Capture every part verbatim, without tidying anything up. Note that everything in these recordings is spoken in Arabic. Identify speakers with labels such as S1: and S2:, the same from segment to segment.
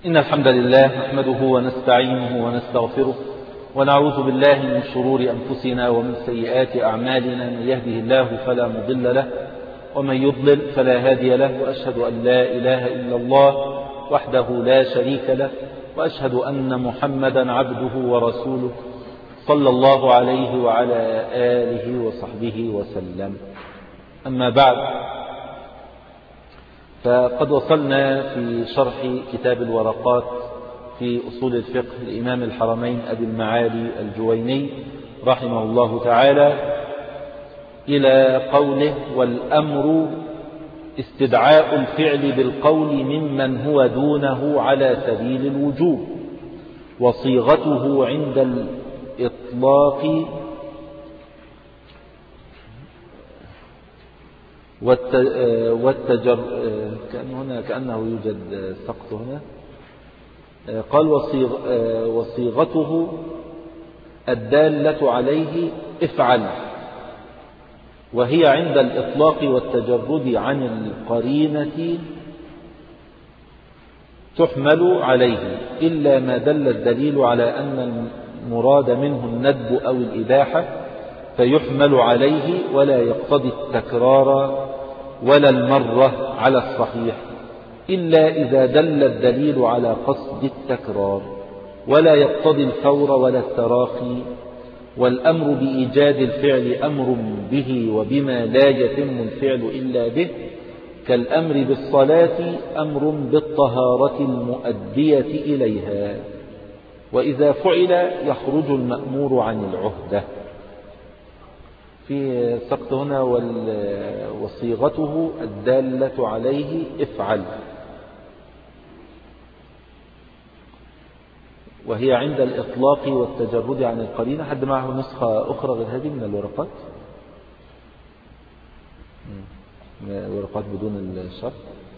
S1: إن الحمد لله نحمده ونستعينه ونستغفره ونعوذ بالله من شرور أنفسنا ومن سيئات أعمالنا. من يهده الله فلا مضل له ومن يضلل فلا هادي له، وأشهد أن لا إله إلا الله وحده لا شريك له، وأشهد أن محمدا عبده ورسوله صلى الله عليه وعلى آله وصحبه وسلم. أما بعد، فقد وصلنا في شرح كتاب الورقات في أصول الفقه لإمام الحرمين أبي المعالي الجويني رحمه الله تعالى إلى قوله: والأمر استدعاء الفعل بالقول ممن هو دونه على سبيل الوجوب، وصيغته عند الإطلاق والتجر كأن هنا كأنه يوجد سقط هنا. قال: وصيغ وصيغته الدالة عليه افعل، وهي عند الإطلاق والتجرد عن القرينة تحمل عليه، إلا ما دل الدليل على أن المراد منه الندب أو الإباحة فيحمل عليه، ولا يقتضي التكرار ولا المرة على الصحيح، إلا إذا دل الدليل على قصد التكرار، ولا يقتضي الفور ولا التراخي. والأمر بإيجاد الفعل أمر به وبما لا يتم الفعل إلا به، كالأمر بالصلاة أمر بالطهارة المؤدية إليها، وإذا فعل يخرج المأمور عن العهدة. في سقط هنا: وصيغته الدالة عليه افعل، وهي عند الإطلاق والتجرد عن القرينة. حد معه نسخة أخرى غير هذه من الورقات؟ الورقات بدون الشرح.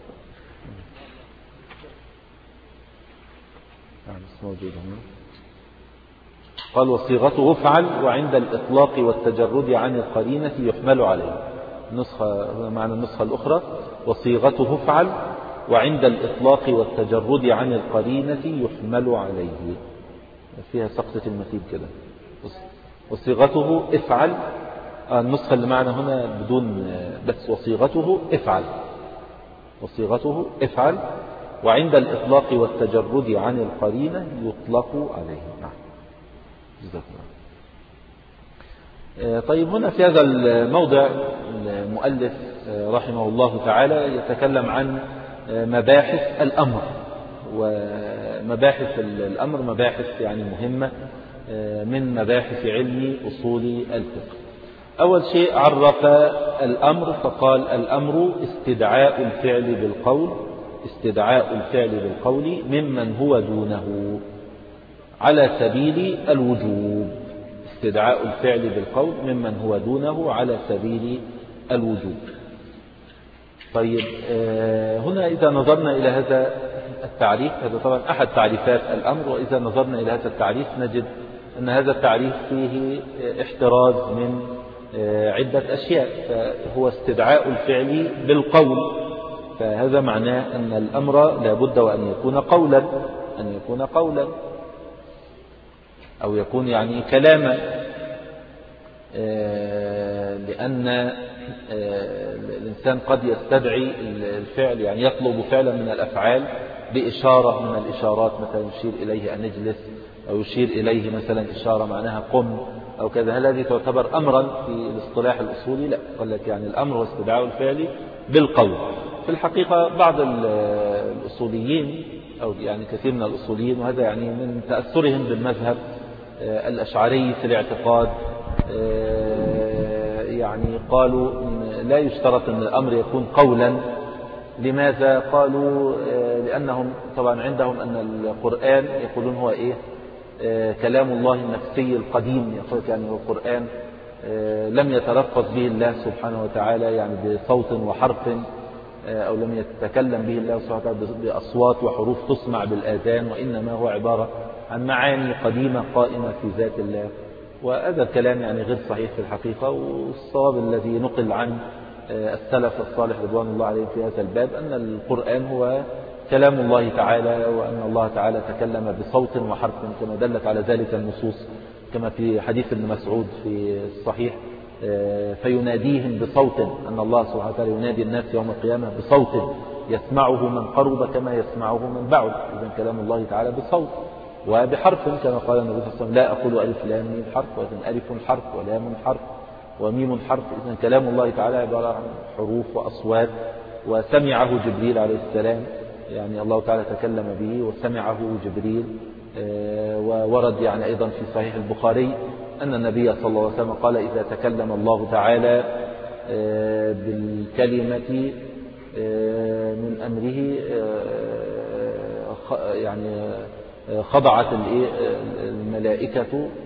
S1: نعم موجودة هنا. قال: وصيغته افعل، وعند الإطلاق والتجرد عن القرينة يحمل عليه. نسخة معنى النسخة الأخرى: وصيغته افعل، وعند الإطلاق والتجرد عن القرينة يحمل عليه. فيها سقطة المثيب كده. وصيغته افعل. النسخة اللي معنا هنا بدون بس وصيغته افعل، وصيغته افعل، وعند الإطلاق والتجرد عن القرينة يطلق عليه. نعم. طيب، هنا في هذا الموضع المؤلف رحمه الله تعالى يتكلم عن مباحث الأمر، ومباحث الأمر مباحث يعني مهمة من مباحث علم أصول الفقه. أول شيء عرف الأمر فقال: الأمر استدعاء الفعل بالقول، استدعاء الفعل بالقول ممن هو دونه على سبيل الوجوب، استدعاء الفعل بالقول ممن هو دونه على سبيل الوجوب. طيب، هنا إذا نظرنا إلى هذا التعريف، هذا طبعا أحد تعريفات الأمر، وإذا نظرنا إلى هذا التعريف نجد أن هذا التعريف فيه احتراز من عدة أشياء. فهو استدعاء الفعل بالقول، فهذا معناه أن الأمر لا بد وأن يكون قولا، أن يكون قولا أو يكون يعني كلاما، لأن الإنسان قد يستدعي الفعل، يعني يطلب فعلا من الأفعال بإشارة من الإشارات، مثلا يشير إليه أن نجلس، أو يشير إليه مثلا إشارة معناها قم أو كذا. هل هذه تعتبر أمرا في الاصطلاح الأصولي؟ لا، قال لك يعني الأمر هو استدعاء الفعل بالقول. في الحقيقة بعض الأصوليين، أو يعني كثير من الأصوليين، وهذا يعني من تأثرهم بالمذهب الأشعري في الاعتقاد، يعني قالوا لا يشترط أن الأمر يكون قولا. لماذا؟ قالوا لأنهم طبعا عندهم أن القرآن يقولون هو إيه؟ كلام الله النفسي القديم. يقول يعني القرآن لم يتلفظ به الله سبحانه وتعالى يعني بصوت وحرف، أو لم يتكلم به الله سبحانه وتعالى بأصوات وحروف تسمع بالآذان، وإنما هو عبارة عن معاني قديمة قائمة في ذات الله. وهذا الكلام يعني غير صحيح في الحقيقة. والصواب الذي نقل عن السلف الصالح رضوان الله عليهم في هذا الباب أن القرآن هو كلام الله تعالى، وأن الله تعالى تكلم بصوت وحرف كما دلت على ذلك النصوص، كما في حديث ابن مسعود في الصحيح فيناديهم بصوت، أن الله سبحانه وتعالى ينادي الناس يوم القيامة بصوت يسمعه من قرب كما يسمعه من بعد. إذن كلام الله تعالى بصوت وبحرف كما قال النبي صلى الله عليه وسلم لا أقول ألف لام ميم حرف، وإذن ألف حرف ولام حرف وميم حرف. إذن كلام الله تعالى عبارة عن حروف وأصوات، وسمعه جبريل عليه السلام، يعني الله تعالى تكلم به وسمعه جبريل. وورد يعني أيضا في صحيح البخاري أن النبي صلى الله عليه وسلم قال إذا تكلم الله تعالى بالكلمة من أمره يعني خضعت الملائكة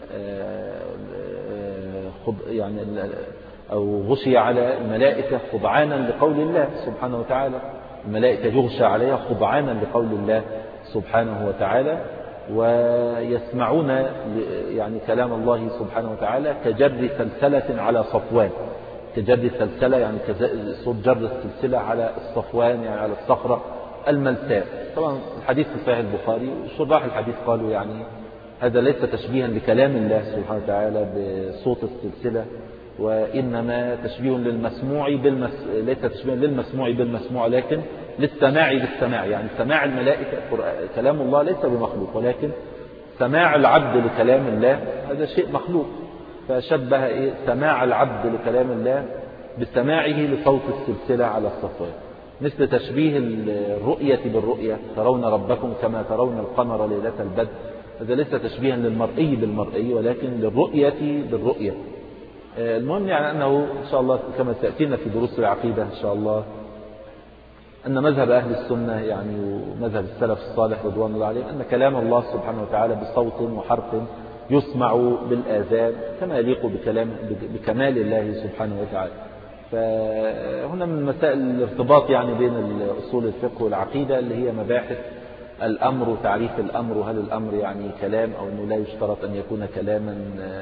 S1: يعني أو غشي على الملائكة خضعانا لقول الله سبحانه وتعالى. الملائكة يغشى عليها خضعانا لقول الله سبحانه وتعالى، ويسمعون يعني كلام الله سبحانه وتعالى كجر سلسلة على صفوان، كجر سلسلة يعني صوت جر السلسلة على الصفوان يعني على الصخرة الملساء. طبعا الحديث في صحيح البخاري، شراح الحديث قالوا يعني هذا ليس تشبيها لكلام الله سبحانه وتعالى بصوت السلسلة، وإنما تشبيه للمسموع بالمس... ليس تشبيه للمسموع بالمسموع لكن للسماع بالسماع. يعني سماع الملائكة كلام الله ليس بمخلوق، ولكن سماع العبد لكلام الله هذا شيء مخلوق. فشبه إيه سماع العبد لكلام الله بسماعه لصوت السلسلة على الصفوان، مثل تشبيه الرؤية بالرؤية، ترون ربكم كما ترون القمر ليلة البدر. هذا ليس تشبيها للمرئي بالمرئي، ولكن للرؤية بالرؤية. المهم يعني أنه إن شاء الله كما تأتينا في دروس العقيدة إن شاء الله أن مذهب أهل السنة يعني ومذهب السلف الصالح رضوان الله عليهم أن كلام الله سبحانه وتعالى بصوت وحرف يسمع بالآذان كما يليق بكلام بكمال الله سبحانه وتعالى. فهنا من مسائل الارتباط يعني بين أصول الفقه والعقيدة اللي هي مباحث الأمر وتعريف الأمر، وهل الأمر يعني كلام أو أنه لا يشترط أن يكون كلاما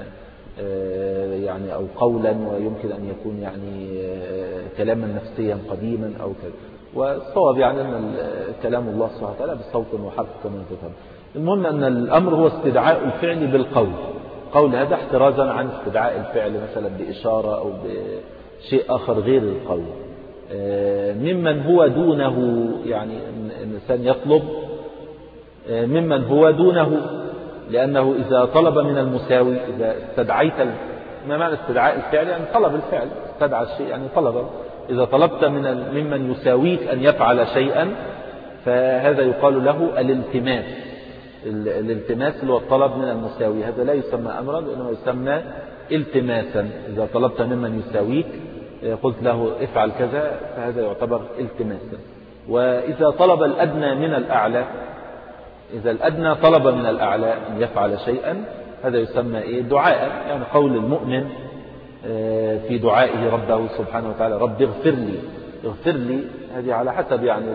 S1: يعني أو قولا، ويمكن أن يكون يعني كلاما نفسيا قديما أو كذا. والصواب يعني أن كلام الله سبحانه وتعالى بصوت وحرف كما تفهم. المهم أن الأمر هو استدعاء الفعل بالقول، قول هذا احترازا عن استدعاء الفعل مثلا بإشارة أو بشيء آخر غير القول. ممن هو دونه، يعني الإنسان يطلب ممن هو دونه، لأنه إذا طلب من المساوي، إذا استدعيت ما معنى استدعاء الفعل؟ يعني طلب الفعل، استدعى الشيء يعني طلب. إذا طلبت من ممن يساويك أن يفعل شيئا فهذا يقال له الالتماس. الالتماس اللي هو الطلب من المساوي، هذا لا يسمى أمرا وإنما يسمى التماسا. إذا طلبت ممن يساويك قلت له افعل كذا فهذا يعتبر التماسا. وإذا طلب الأدنى من الأعلى، إذا الأدنى طلب من الأعلى أن يفعل شيئا هذا يسمى إيه؟ دعاء. يعني قول المؤمن في دعائه ربه سبحانه وتعالى رب اغفر لي، اغفر لي، هذه على حسب يعني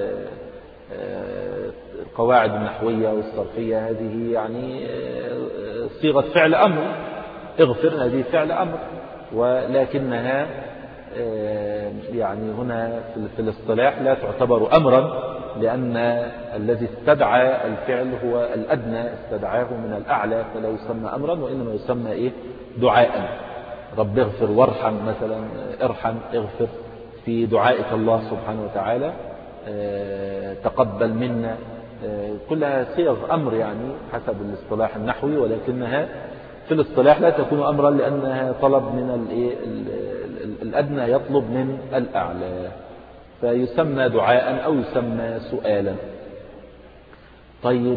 S1: القواعد النحوية والصرفية، هذه يعني صيغة فعل أمر. اغفر هذه فعل أمر، ولكنها يعني هنا في الاصطلاح لا تعتبر أمرا، لأن الذي استدعى الفعل هو الأدنى، استدعاه من الأعلى، فلا يسمى أمرا وإنما يسمى إيه؟ دعاء. رب اغفر وارحم مثلا، ارحم، اغفر في دعائك الله سبحانه وتعالى، تقبل منا، كلها صيغ أمر يعني حسب الاصطلاح النحوي، ولكنها في الاصطلاح لا تكون أمرا لأنها طلب من الأدنى يطلب من الأعلى، فيسمى دعاء أو يسمى سؤالا. طيب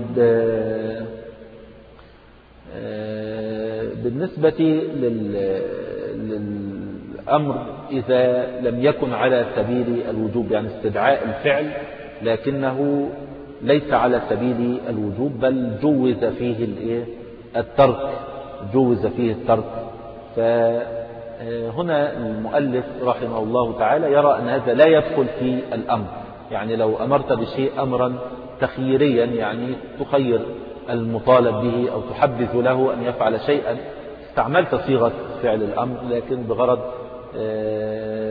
S1: بالنسبة للأمر إذا لم يكن على سبيل الوجوب، يعني استدعاء الفعل لكنه ليس على سبيل الوجوب بل جوز فيه الترك، جوز فيه الترك، فهنا المؤلف رحمه الله تعالى يرى أن هذا لا يدخل في الأمر. يعني لو أمرت بشيء أمرا تخييريا، يعني تخير المطالب به أو تحبذ له أن يفعل شيئا، استعملت صيغة فعل الأمر لكن بغرض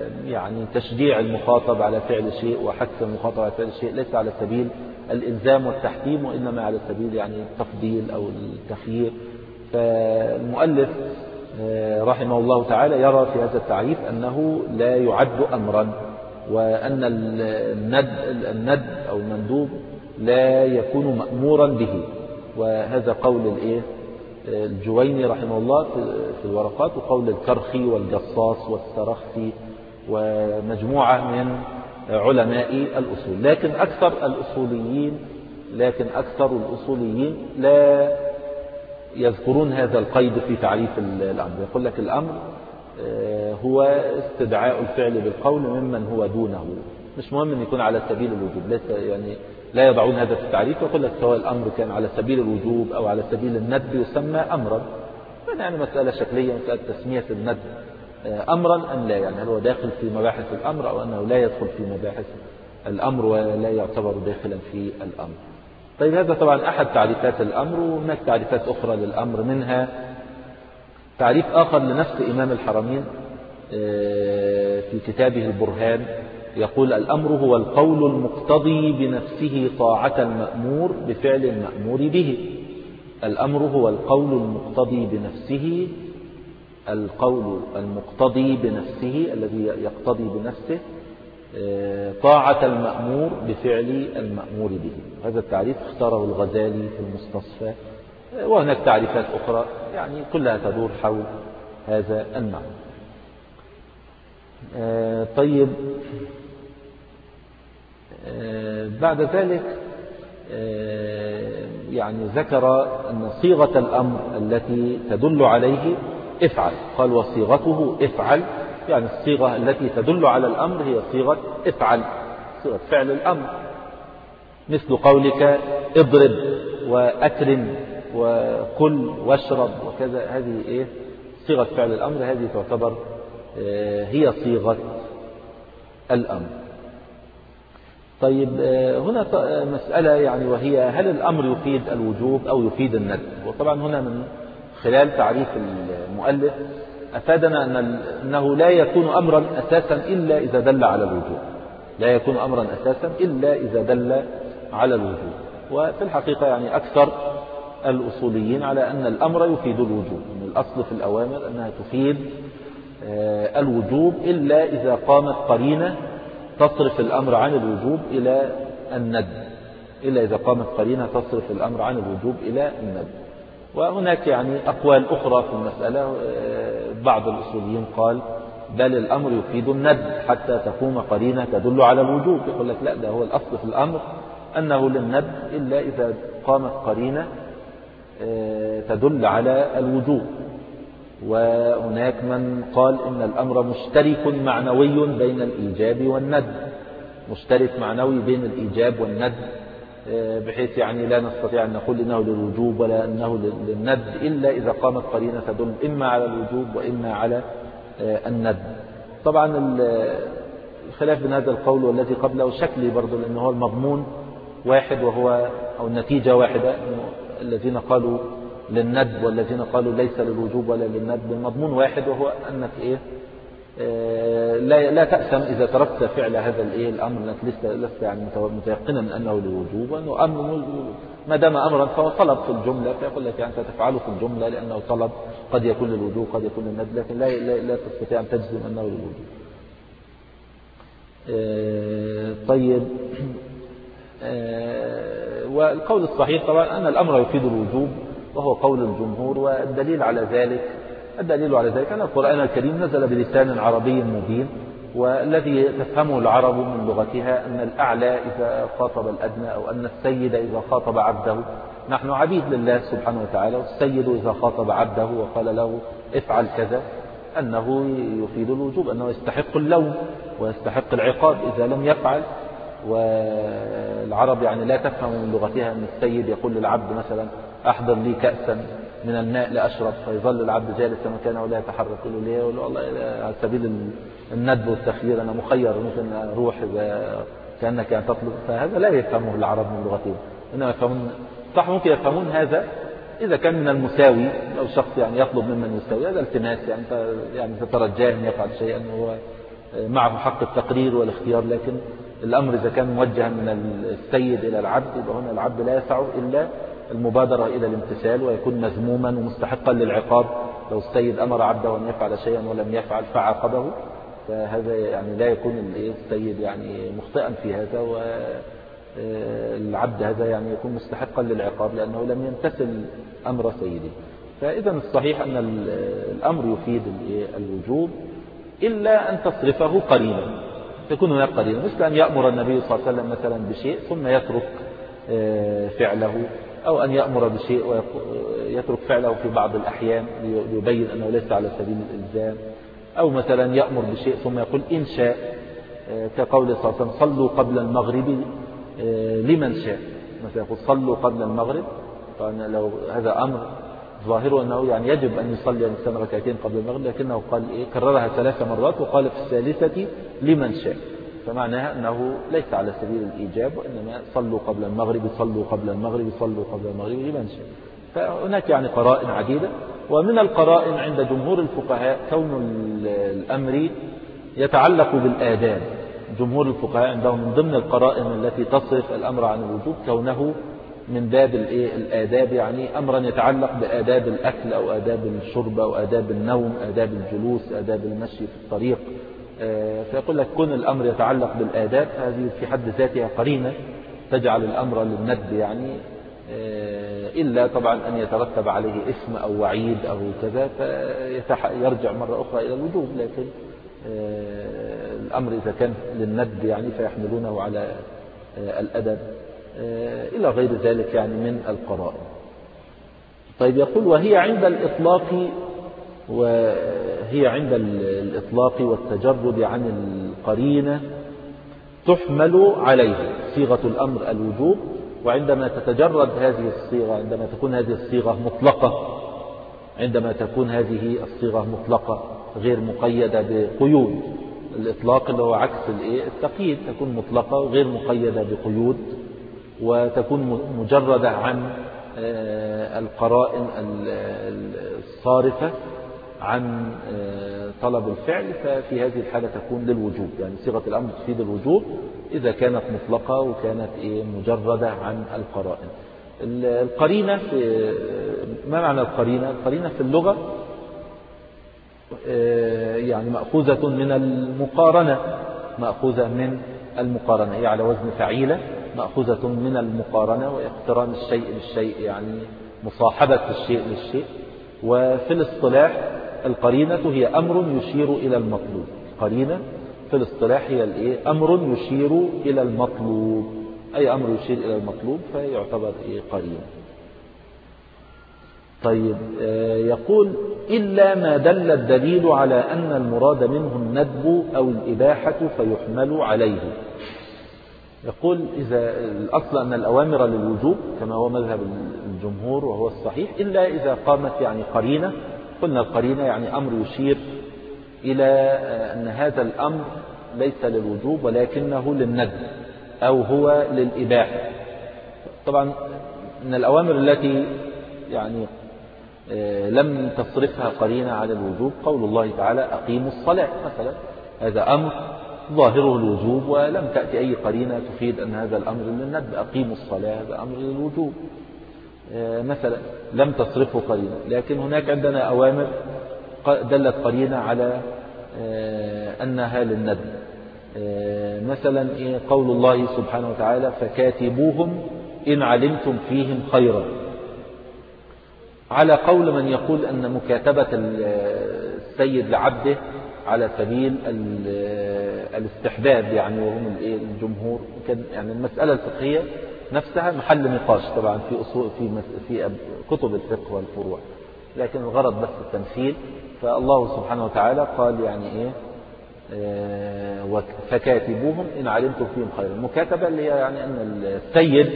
S1: يعني تشجيع المخاطب على فعل شيء وحث المخاطب على فعل شيء ليس على سبيل الإلزام والتحكيم، وإنما على سبيل يعني التفضيل أو التخيير. فالمؤلف رحمه الله تعالى يرى في هذا التعريف أنه لا يعد أمرا، وأن الند, الند أو المندوب لا يكون مأمورا به. وهذا قول الإيه الجويني رحمه الله في الورقات، وقول الكرخي والجصاص والسرخسي ومجموعة من علماء الأصول. لكن أكثر الأصوليين لكن أكثر الأصوليين لا يذكرون هذا القيد في تعريف الأمر. يقول لك الأمر هو استدعاء الفعل بالقول ممن هو دونه، مش مهم أن يكون على سبيل الوجوب، ليس يعني لا يضعون هذا في التعريف. يقول لك سواء الأمر كان على سبيل الوجوب أو على سبيل الندب يسمى أمرا. يعني مسألة شكلية، مسألة تسمية الندب أمرا أم لا، يعني هل هو داخل في مباحث الأمر أو أنه لا يدخل في مباحث الأمر ولا يعتبر داخلا في الأمر. طيب هذا طبعا أحد تعريفات الأمر، وهناك تعريفات أخرى للأمر، منها تعريف آخر لنفس إمام الحرمين في كتابه البرهان، يقول الأمر هو القول المقتضي بنفسه طاعة المأمور بفعل المأمور به. الأمر هو القول المقتضي بنفسه القول المقتضي بنفسه الذي يقتضي بنفسه طاعة المأمور بفعل المأمور به. هذا التعريف اختاره الغزالي في المستصفى، وهناك تعريفات أخرى يعني كلها تدور حول هذا المعنى. طيب بعد ذلك يعني ذكر أن صيغة الأمر التي تدل عليه افعل، قال وصيغته افعل، يعني الصيغة التي تدل على الأمر هي صيغة افعل، صيغة فعل الأمر، مثل قولك اضرب وأكرم وكل واشرب وكذا. هذه إيه صيغة فعل الأمر، هذه تعتبر هي صيغة الأمر. طيب هنا مسألة يعني وهي هل الأمر يفيد الوجوب أو يفيد الندب؟ وطبعا هنا من خلال تعريف المؤلف أفادنا أنه لا يكون أمرا أساسا إلا إذا دل على الوجوب، لا يكون أمرا أساسا إلا إذا دل على الوجوب. وفي الحقيقة يعني أكثر الأصوليين على أن الأمر يفيد الوجوب، من الأصل في الأوامر أنها تفيد الوجوب إلا إذا قامت قرينة تصرف الأمر عن الوجوب إلى الندب، إلا إذا قامت قرينة تصرف الأمر عن الوجوب إلى الندب. وهناك يعني أقوال أخرى في المسألة، بعض الأصوليين قال بل الأمر يفيد الندب حتى تقوم قرينة تدل على الوجوب. يقول لك لا، ده هو الأصل في الأمر أنه للندب إلا إذا قامت قرينة تدل على الوجوب. وهناك من قال إن الأمر مشترك معنوي بين الإيجاب والندب، مشترك معنوي بين الإيجاب والندب، بحيث يعني لا نستطيع أن نقول إنه للوجوب ولا أنه للندب إلا إذا قامت قرينة تدل إما على الوجوب وإما على الندب. طبعا الخلاف بين هذا القول والذي قبله شكلي برضو، لأنه هو المضمون واحد وهو أو النتيجة واحدة، الذين قالوا للندب والذين قالوا ليس للوجوب ولا للندب، المضمون واحد، وهو أنك إيه لا لا تأسم إذا تركت فعل هذا الإيه الأمر، أنك لست لست يعني متيقنا من أنه للوجوب، وأنه أمر ما دام أمرا فهو طلب في الجملة، فيقول لك يعني أنت تفعله في الجملة لأنه طلب، قد يكون للوجوب قد يكون للندب، لكن لا لا, لا تستطيع أن تجزم أنه للوجوب. طيب والقول الصحيح طبعا أن الأمر يفيد الوجوب، وهو قول الجمهور. والدليل على ذلك الدليل على ذلك أن القرآن الكريم نزل بلسان عربي مبين، والذي تفهمه العرب من لغتها أن الأعلى إذا خاطب الأدنى، أو أن السيد إذا خاطب عبده، نحن عبيد لله سبحانه وتعالى، والسيد إذا خاطب عبده وقال له افعل كذا أنه يفيد الوجوب، أنه يستحق اللوم ويستحق العقاب إذا لم يفعل. والعرب يعني لا تفهم من لغتها أن السيد يقول للعبد مثلا أحضر لي كأسا من الماء لأشرب، فيظل العبد جالسا مكانه ولا يتحرك، يقول له ليه؟ يقول له والله على سبيل الندب والتخيير أنا مخير، ممكن أروح إذا كأنك أن تطلب. فهذا لا يفهمه العرب من لغتهم، إنما يفهمون صح ممكن يفهمون هذا إذا كان من المساوي، لو شخص يعني يطلب ممن يساوي، هذا التماس يعني يعني تترجاه أن يفعل شيئا وهو معه حق التقرير والاختيار، لكن الأمر إذا كان موجها من السيد إلى العبد يبقى هنا العبد لا يسعه إلا المبادرة إلى الامتثال، ويكون مذموما ومستحقا للعقاب لو السيد أمر عبده أن يفعل شيئا ولم يفعل فعاقبه، فهذا يعني لا يكون السيد يعني مخطئا في هذا، والعبد هذا يعني يكون مستحقا للعقاب لأنه لم يمتثل أمر سيده. فإذا الصحيح أن الأمر يفيد الوجوب إلا أن تصرفه قرينا، تكون هناك قرينة، مثل أن يأمر النبي صلى الله عليه وسلم مثلا بشيء ثم يترك فعله، أو أن يأمر بشيء ويترك فعله في بعض الأحيان ليبين أنه ليس على سبيل الإلزام، أو مثلا يأمر بشيء ثم يقول إن شاء، كقول صلى الله عليه وسلم صلوا قبل المغرب لمن شاء، مثلا يقول صلوا قبل المغرب، فلو هذا أمر ظاهره أنه يعني يجب أن يصلي الإنسان ركعتين قبل المغرب، لكنه قال إيه كررها ثلاث مرات وقال في الثالثة لمن شاء، فمعناها أنه ليس على سبيل الإيجاب، وإنما صلوا قبل المغرب صلوا قبل المغرب صلوا قبل المغرب لمن شاء. فهناك يعني قرائن عديدة، ومن القرائن عند جمهور الفقهاء كون الأمر يتعلق بالآداب. جمهور الفقهاء عندهم من ضمن القرائن التي تصرف الأمر عن الوجوب كونه من باب الآداب، يعني أمرا يتعلق بآداب الأكل أو آداب الشرب أو آداب النوم، آداب الجلوس، آداب المشي في الطريق. فيقول لك كون الأمر يتعلق بالآداب هذه في حد ذاتها قرينة تجعل الأمر للندب، يعني إلا طبعا أن يترتب عليه إثم أو وعيد أو كذا فيرجع مرة أخرى إلى الوجوب، لكن الأمر إذا كان للندب يعني فيحملونه على الأدب إلى غير ذلك يعني من القرائن. طيب يقول وهي عند الإطلاق وهي عند الإطلاق والتجرد عن القرينة تحمل عليه صيغة الأمر الوجوب، وعندما تتجرد هذه الصيغة، عندما تكون هذه الصيغة مطلقة، عندما تكون هذه الصيغة مطلقة غير مقيدة بقيود، الإطلاق اللي هو عكس التقييد، تكون مطلقة وغير مقيدة بقيود، وتكون مجردة عن القرائن الصارفة عن طلب الفعل، ففي هذه الحالة تكون للوجوب، يعني صيغة الأمر تفيد الوجوب إذا كانت مطلقة وكانت مجردة عن القرائن. القرينة في ما معنى القرينة؟ القرينة في اللغة يعني مأخوذة من المقارنة، مأخوذة من المقارنة، هي على وزن فعيلة، مأخوذة من المقارنة واقتران الشيء بالشيء، يعني مصاحبة الشيء للشيء. وفي الاصطلاح القرينة هي أمر يشير إلى المطلوب، القرينة في الاصطلاح هي الإيه؟ أمر يشير إلى المطلوب، أي أمر يشير إلى المطلوب فيعتبر إيه؟ قرينة. طيب يقول إلا ما دل الدليل على أن المراد منه الندب أو الإباحة فيحمل عليه. يقول إذا الأصل أن الأوامر للوجوب كما هو مذهب الجمهور وهو الصحيح، إلا إذا قامت يعني قرينة، قلنا القرينة يعني أمر يشير إلى أن هذا الأمر ليس للوجوب ولكنه للندب أو هو للإباحة. طبعا من الأوامر التي يعني لم تصرفها قرينة على الوجوب قول الله تعالى أقيموا الصلاة مثلا، هذا أمر ظاهره الوجوب ولم تأتي أي قرينة تفيد أن هذا الأمر للندب، أقيموا الصلاة هذا أمر للوجوب مثلا لم تصرفه قرينة. لكن هناك عندنا أوامر دلت قرينة على أنها للندب، مثلا قول الله سبحانه وتعالى فكاتبوهم إن علمتم فيهم خيرا، على قول من يقول أن مكاتبة السيد لعبده على سبيل الاستحباب، يعني وهم الجمهور، يعني المسألة الفقهية نفسها محل نقاش طبعا في أصول في في كتب الفقه والفروع، لكن الغرض بس التمثيل. فالله سبحانه وتعالى قال يعني إيه فكاتبوهم إن علمتم فيهم خيرا، المكاتبة اللي هي يعني أن السيد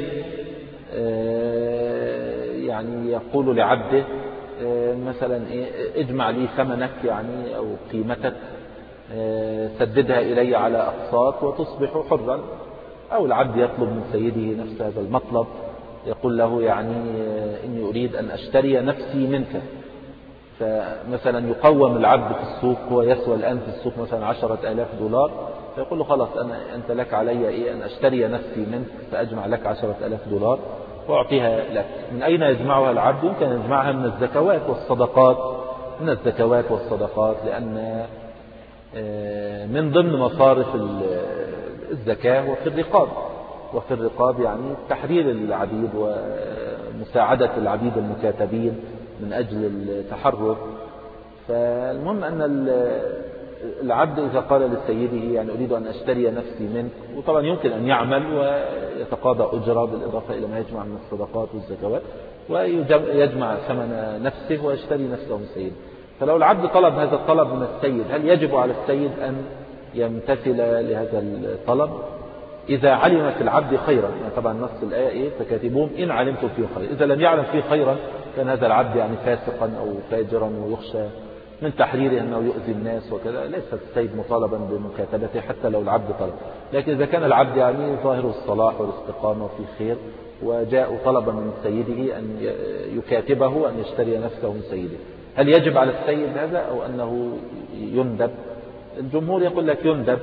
S1: يعني يقول لعبده مثلا إيه اجمع لي ثمنك يعني أو قيمتك سددها إلي على أقساط وتصبح حرا، أو العبد يطلب من سيده نفس هذا المطلب، يقول له يعني إني أريد أن أشتري نفسي منك، فمثلا يقوم العبد في السوق، هو يسوى الآن في السوق مثلا عشرة آلاف دولار، فيقول له خلاص أنا أنت لك علي إيه أن أشتري نفسي منك، فأجمع لك عشرة آلاف دولار وأعطيها لك. من أين يجمعها العبد؟ يمكن أن يجمعها من الزكوات والصدقات، من الزكوات والصدقات، لأن من ضمن مصارف الزكاة وفي الرقاب، وفي الرقاب يعني تحرير العبيد ومساعدة العبيد المكاتبين من أجل التحرر. فالمهم أن العبد إذا قال لسيده يعني أريد أن أشتري نفسي منك، وطبعا يمكن أن يعمل ويتقاضى أجرة بالإضافة إلى ما يجمع من الصدقات والزكوات، ويجمع ثمن نفسه ويشتري نفسه من سيده. فلو العبد طلب هذا الطلب من السيد، هل يجب على السيد أن يمتثل لهذا الطلب؟ إذا علم في العبد خيرا، يعني طبعا نص الآية إيه؟ فكاتبوهم إن علمتم فيه خيرا. إذا لم يعلم فيه خيرا كان هذا العبد يعني فاسقا أو فاجرا ويخشى من تحريره أنه يؤذي الناس وكذا، ليس السيد مطالبا بمكاتبته حتى لو العبد طلب. لكن إذا كان العبد يعني ظاهر الصلاح والاستقامة وفي خير، وجاء طلبا من سيده أن يكاتبه أن يشتري نفسه من سيده، هل يجب على السيد هذا أو أنه يندب؟ الجمهور يقول لك يندب،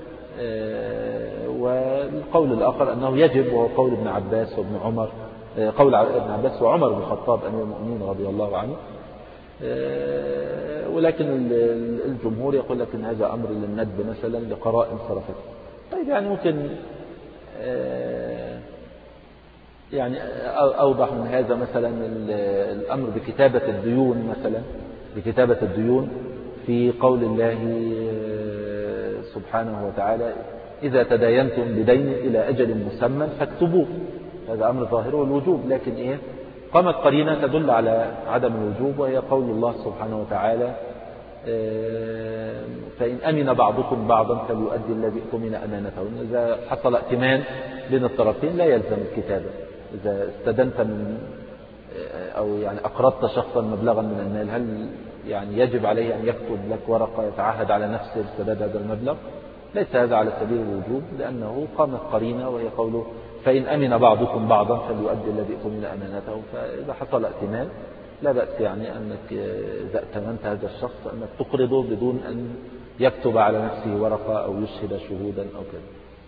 S1: والقول الآخر أنه يجب، وهو قول ابن عباس وابن عمر، قول ابن عباس وعمر بن الخطاب أمير المؤمنين رضي الله عنه. ولكن الجمهور يقول لك أن هذا أمر للندب مثلا لقرائن صرفته. طيب يعني ممكن يعني أوضح من هذا مثلا الأمر بكتابة الديون، مثلا بكتابة الديون في قول الله سبحانه وتعالى إذا تداينتم بدين إلى أجل مسمى فاكتبوه. هذا أمر ظاهره الوجوب، لكن إيه قامت قرينة تدل على عدم الوجوب، وهي قول الله سبحانه وتعالى فإن أمن بعضكم بعضا فليؤدي الذي اؤتمن أمانته. إذا حصل ائتمان بين الطرفين لا يلزم الكتابة. إذا استدنت من أو يعني أقرضت شخصا مبلغا من المال، هل يعني يجب عليه أن يكتب لك ورقة يتعهد على نفسه بسداد هذا المبلغ؟ ليس هذا على سبيل الوجوب، لأنه قامت قرينة وهي قوله فإن أمن بعضكم بعضا فليؤدي الذي اؤتمن أمانته. فإذا حصل ائتمان لا بأس يعني أنك إذا ائتمنت هذا الشخص أنك تقرضه بدون أن يكتب على نفسه ورقة أو يشهد شهودا أو كذا.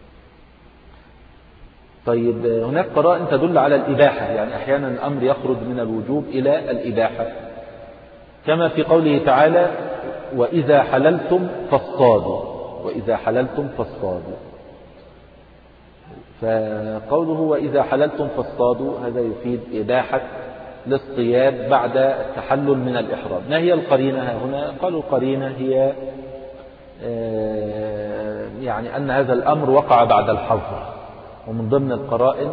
S1: طيب هناك قرائن تدل على الإباحة، يعني أحيانا الأمر يخرج من الوجوب إلى الإباحة، كما في قوله تعالى وإذا حللتم فاصطادوا، وإذا حللتم فاصطادوا. فقوله وإذا حللتم فاصطادوا هذا يفيد إباحة الاصطياد بعد التحلل من الإحرام. ما هي القرينة هنا؟ قالوا القرينة هي يعني أن هذا الأمر وقع بعد الحظر، ومن ضمن القرائن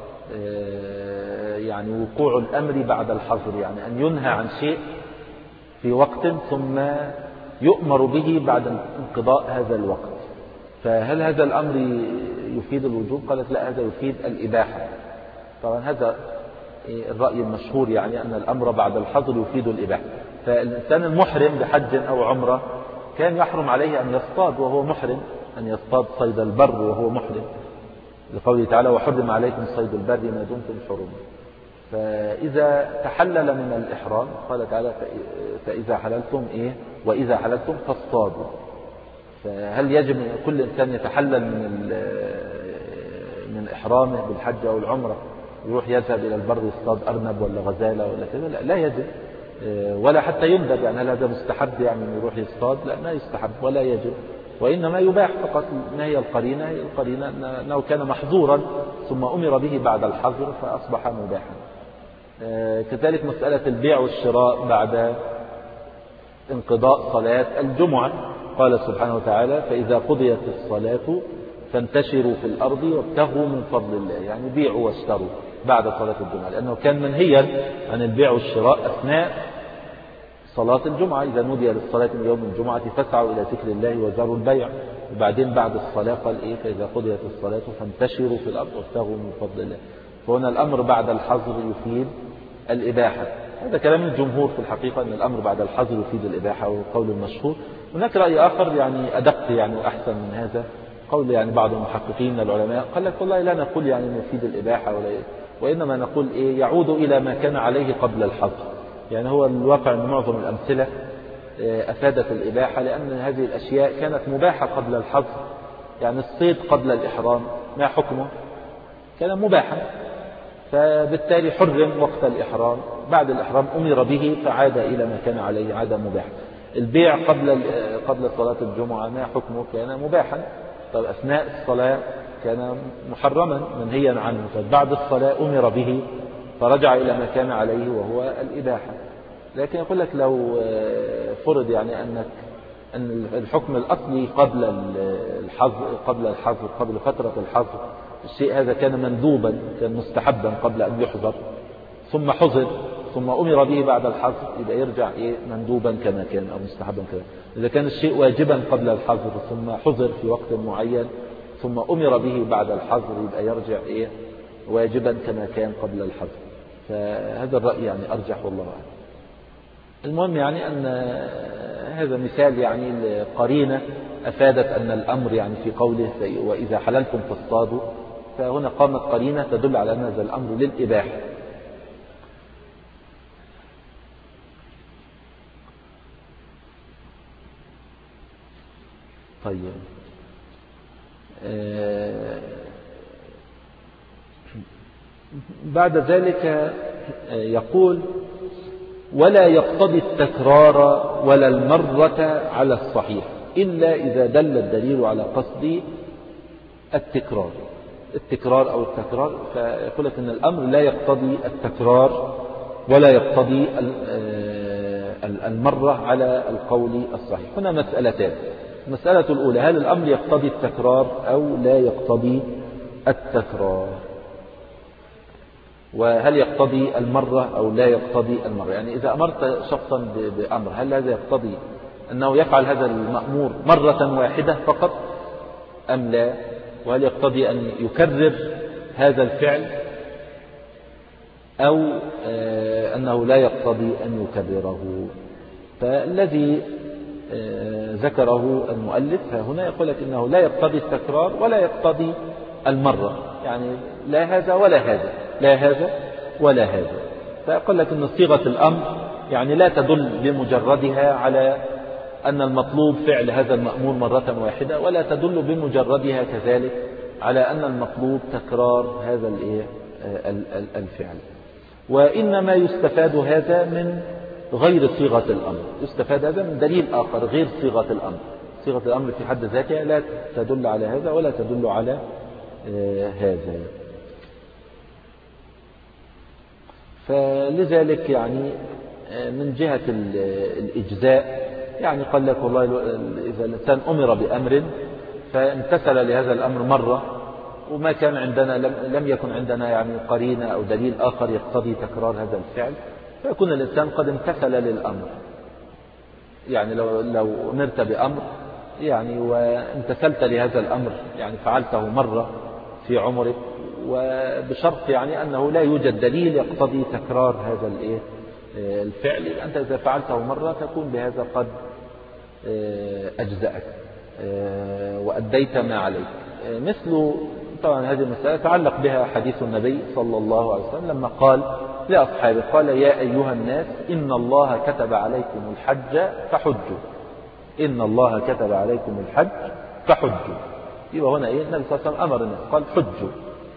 S1: يعني وقوع الأمر بعد الحظر، يعني أن ينهى عن شيء في وقت ثم يؤمر به بعد انقضاء هذا الوقت. فهل هذا الأمر يفيد الوجوب؟ قالت لا، هذا يفيد الإباحة. طبعا هذا الرأي المشهور، يعني أن الأمر بعد الحظر يفيد الإباحة. فالإنسان المحرم بحج أو عمرة كان يحرم عليه أن يصطاد وهو محرم، أن يصطاد صيد البر وهو محرم، لقوله تعالى وحرم عليكم صيد البر ما دمتم حرما. فإذا تحلل من الإحرام قال تعالى فإذا حللتم إيه وإذا حللتم فاصطادوا. فهل يجب كل إنسان يتحلل من من إحرامه بالحج أو العمرة يروح يذهب إلى البر يصطاد أرنب ولا غزالة ولا كذا؟ لا, لا يجب، ولا حتى يندب. يعني هل هذا مستحب يعني يروح يصطاد؟ لا، ما يستحب ولا يجب، وإنما يباح فقط. ما هي القرينة؟ هي القرينة أنه كان محظورا ثم أمر به بعد الحظر فأصبح مباحا. كذلك مسألة البيع والشراء بعد انقضاء صلاة الجمعة، قال سبحانه وتعالى فإذا قضيت الصلاة فانتشروا في الأرض وابتغوا من فضل الله، يعني بيعوا واشتروا بعد صلاة الجمعة، لأنه كان منهيا عن البيع والشراء أثناء صلاة الجمعة. إذا نودي للصلاة من يوم الجمعة فاسعوا إلى ذكر الله وذروا البيع. وبعدين بعد الصلاة قال إيه فإذا قضيت الصلاة فانتشروا في الأرض وابتغوا من فضل الله. فهنا الأمر بعد الحظر يفيد الإباحة. هذا كلام الجمهور في الحقيقة، أن الأمر بعد الحظر يفيد الإباحة، والقول المشهور. هناك رأي آخر يعني أدق يعني وأحسن من هذا، قول يعني بعض المحققين العلماء قال لك والله لا نقول يعني يفيد الإباحة، ولا وإنما نقول إيه يعود إلى ما كان عليه قبل الحظر. يعني هو الواقع أن معظم الأمثلة أفادت الإباحة، لأن هذه الأشياء كانت مباحة قبل الحظر. يعني الصيد قبل الإحرام ما حكمه؟ كان مباحا، فبالتالي حرم وقت الإحرام، بعد الإحرام أمر به فعاد إلى ما كان عليه، عاد مباحا. البيع قبل قبل صلاة الجمعة ما حكمه؟ كان مباحا. طب أثناء الصلاة كان محرما منهيا عنه، فبعد الصلاة أمر به فرجع إلى ما كان عليه وهو الإباحة. لكن يقول لك لو فرض يعني أنك أن الحكم الأصلي قبل الحظر قبل الحظر قبل فترة الحظر الشيء هذا كان مندوبا، كان مستحبا قبل أن يحظر، ثم حظر ثم أمر به بعد الحظر، يبقى يرجع إيه مندوبا كما كان أو مستحبا كما. إذا كان الشيء واجبا قبل الحظر ثم حظر في وقت معين ثم أمر به بعد الحظر، يبقى يرجع إيه واجبا كما كان قبل الحظر. فهذا الرأي يعني أرجح والله أعلم. المهم يعني أن هذا مثال يعني قرينة أفادت أن الأمر يعني في قوله وإذا حللتم فاصطادوا، فهنا قامت قرينة تدل على أن هذا الأمر للإباحة. طيب بعد ذلك يقول ولا يقتضي التكرار ولا المرة على الصحيح إلا إذا دل الدليل على قصد التكرار. التكرار أو التكرار، فيقول لك أن الأمر لا يقتضي التكرار ولا يقتضي المرة على القول الصحيح. هنا مسألتان. المسألة الأولى، هل الأمر يقتضي التكرار أو لا يقتضي التكرار؟ وهل يقتضي المرة أو لا يقتضي المرة؟ يعني إذا أمرت شخصا بأمر هل هذا يقتضي أنه يفعل هذا المأمور مرة واحدة فقط أم لا؟ وهل يقتضي أن يكرر هذا الفعل أو أنه لا يقتضي أن يكرره؟ فالذي ذكره المؤلف هنا يقول لك إنه لا يقتضي التكرار ولا يقتضي المرة، يعني لا هذا ولا هذا، لا هذا ولا هذا. فيقول لك أن صيغة الأمر يعني لا تدل بمجردها على أن المطلوب فعل هذا المأمور مرة واحدة، ولا تدل بمجردها كذلك على أن المطلوب تكرار هذا الفعل. وإنما يستفاد هذا من غير صيغة الأمر، يستفاد هذا من دليل آخر غير صيغة الأمر. صيغة الأمر في حد ذاتها لا تدل على هذا ولا تدل على هذا. فلذلك يعني من جهة الإجزاء يعني قال لك والله إذا الإنسان أمر بأمر فامتثل لهذا الأمر مرة وما كان عندنا لم يكن عندنا يعني قرينة أو دليل آخر يقتضي تكرار هذا الفعل، فيكون الإنسان قد امتثل للأمر. يعني لو لو أمرت بأمر يعني وامتثلت لهذا الأمر يعني فعلته مرة في عمرك، وبشرط يعني أنه لا يوجد دليل يقتضي تكرار هذا الإيه الفعل، أنت إذا فعلته مرة تكون بهذا قد أجزأك وأديت ما عليك. مثل طبعا هذه المسألة تعلق بها حديث النبي صلى الله عليه وسلم لما قال لأصحابه قال يا أيها الناس إن الله كتب عليكم الحج فحجوا، إن الله كتب عليكم الحج فحجوا. يبقى هنا إيه النبي صلى الله عليه وسلم أمر الناس قال حجوا.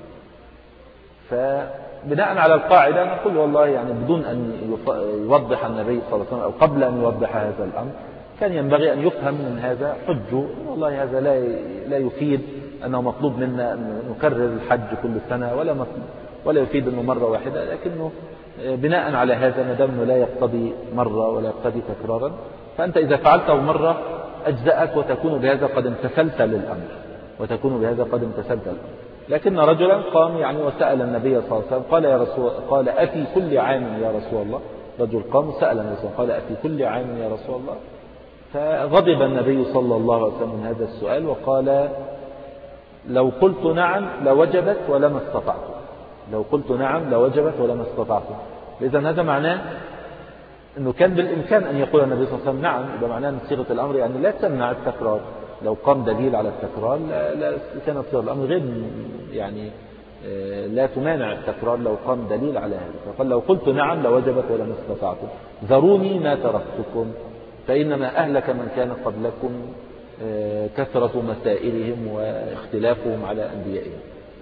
S1: فبناء على القاعدة نقول والله يعني بدون أن يوضح النبي صلى الله عليه وسلم أو قبل أن يوضح هذا الأمر كان ينبغي أن يفهم من هذا حجوا، والله هذا لا لا يفيد أنه مطلوب منا أن نكرر الحج كل سنة، ولا ولا يفيد أنه مرة واحدة، لكنه بناء على هذا ما دام لا يقتضي مرة ولا يقتضي تكرارا فأنت إذا فعلته مرة أجزأك وتكون بهذا قد امتثلت للأمر وتكون بهذا قد امتثلت للأمر. لكن رجلا قام يعني وسأل النبي صلى الله عليه وسلم قال يا رسول قال أفي كل عام يا رسول الله، رجل قام سأل النبي صلى الله عليه وسلم قال أفي كل عام يا رسول الله، فغضب النبي صلى الله عليه وسلم من هذا السؤال وقال لو قلت نعم لوجبت ولما استطعت، لو قلت نعم لوجبت ولما استطعت. إذن هذا معناه أنه كان بالإمكان أن يقول النبي صلى الله عليه وسلم نعم، يبقى معناه أن صيغة الأمر يعني لا تمنع التكرار، لو قام دليل على التكرار لا, لا كانت صيغة الأمر غير يعني لا تمانع التكرار لو قام دليل على هذا. فقال لو قلت نعم لوجبت ولما استطعتم، ذروني ما تركتكم فإنما أهلك من كان قبلكم كثرة مسائلهم واختلافهم على أنبيائهم.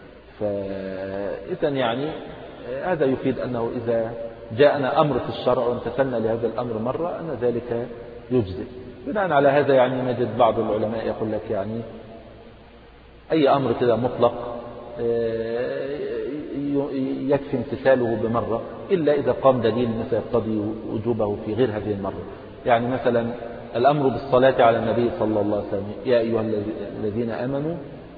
S1: فإذا يعني هذا يفيد أنه إذا جاءنا أمر في الشرع وامتثلنا لهذا الأمر مرة أن ذلك يجزئ. بناء على هذا يعني نجد بعض العلماء يقول لك يعني أي أمر كده مطلق يكفي امتثاله بمرة إلا إذا قام دليل مثلا يقتضي وجوبه في غير هذه المرة. يعني مثلا الأمر بالصلاة على النبي صلى الله عليه وسلم، يا أيها الذين آمنوا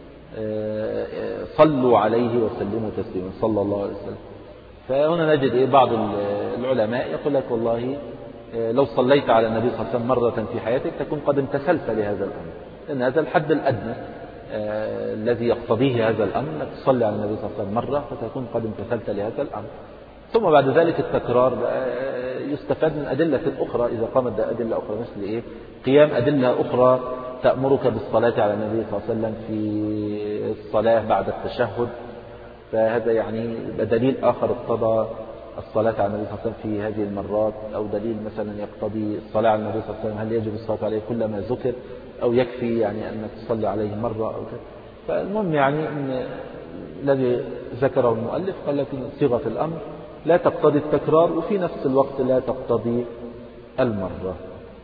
S1: صلوا عليه وسلموا تسليما صلى الله عليه وسلم. فهنا نجد إيه بعض العلماء يقول لك والله لو صليت على النبي صلى الله عليه وسلم مرة في حياتك تكون قد امتثلت لهذا الأمر، لأن هذا الحد الأدنى آه الذي يقتضيه هذا الأمر أنك تصلي على النبي صلى الله عليه وسلم مرة فتكون قد امتثلت لهذا الأمر. ثم بعد ذلك التكرار آه يستفاد من أدلة أخرى إذا قامت أدلة أخرى، مثل إيه؟ قيام أدلة أخرى تأمرك بالصلاة على النبي صلى الله عليه وسلم في الصلاة بعد التشهد، فهذا يعني دليل آخر اقتضى الصلاة على النبي صلى الله عليه وسلم في هذه المرات، أو دليل مثلا يقتضي الصلاة على النبي صلى الله عليه وسلم هل يجب الصلاة عليه كلما ذكر أو يكفي يعني أنك تصلي عليه مرة أو كذا. فالمهم يعني أن الذي ذكره المؤلف قال لك صيغة الأمر لا تقتضي التكرار وفي نفس الوقت لا تقتضي المرة،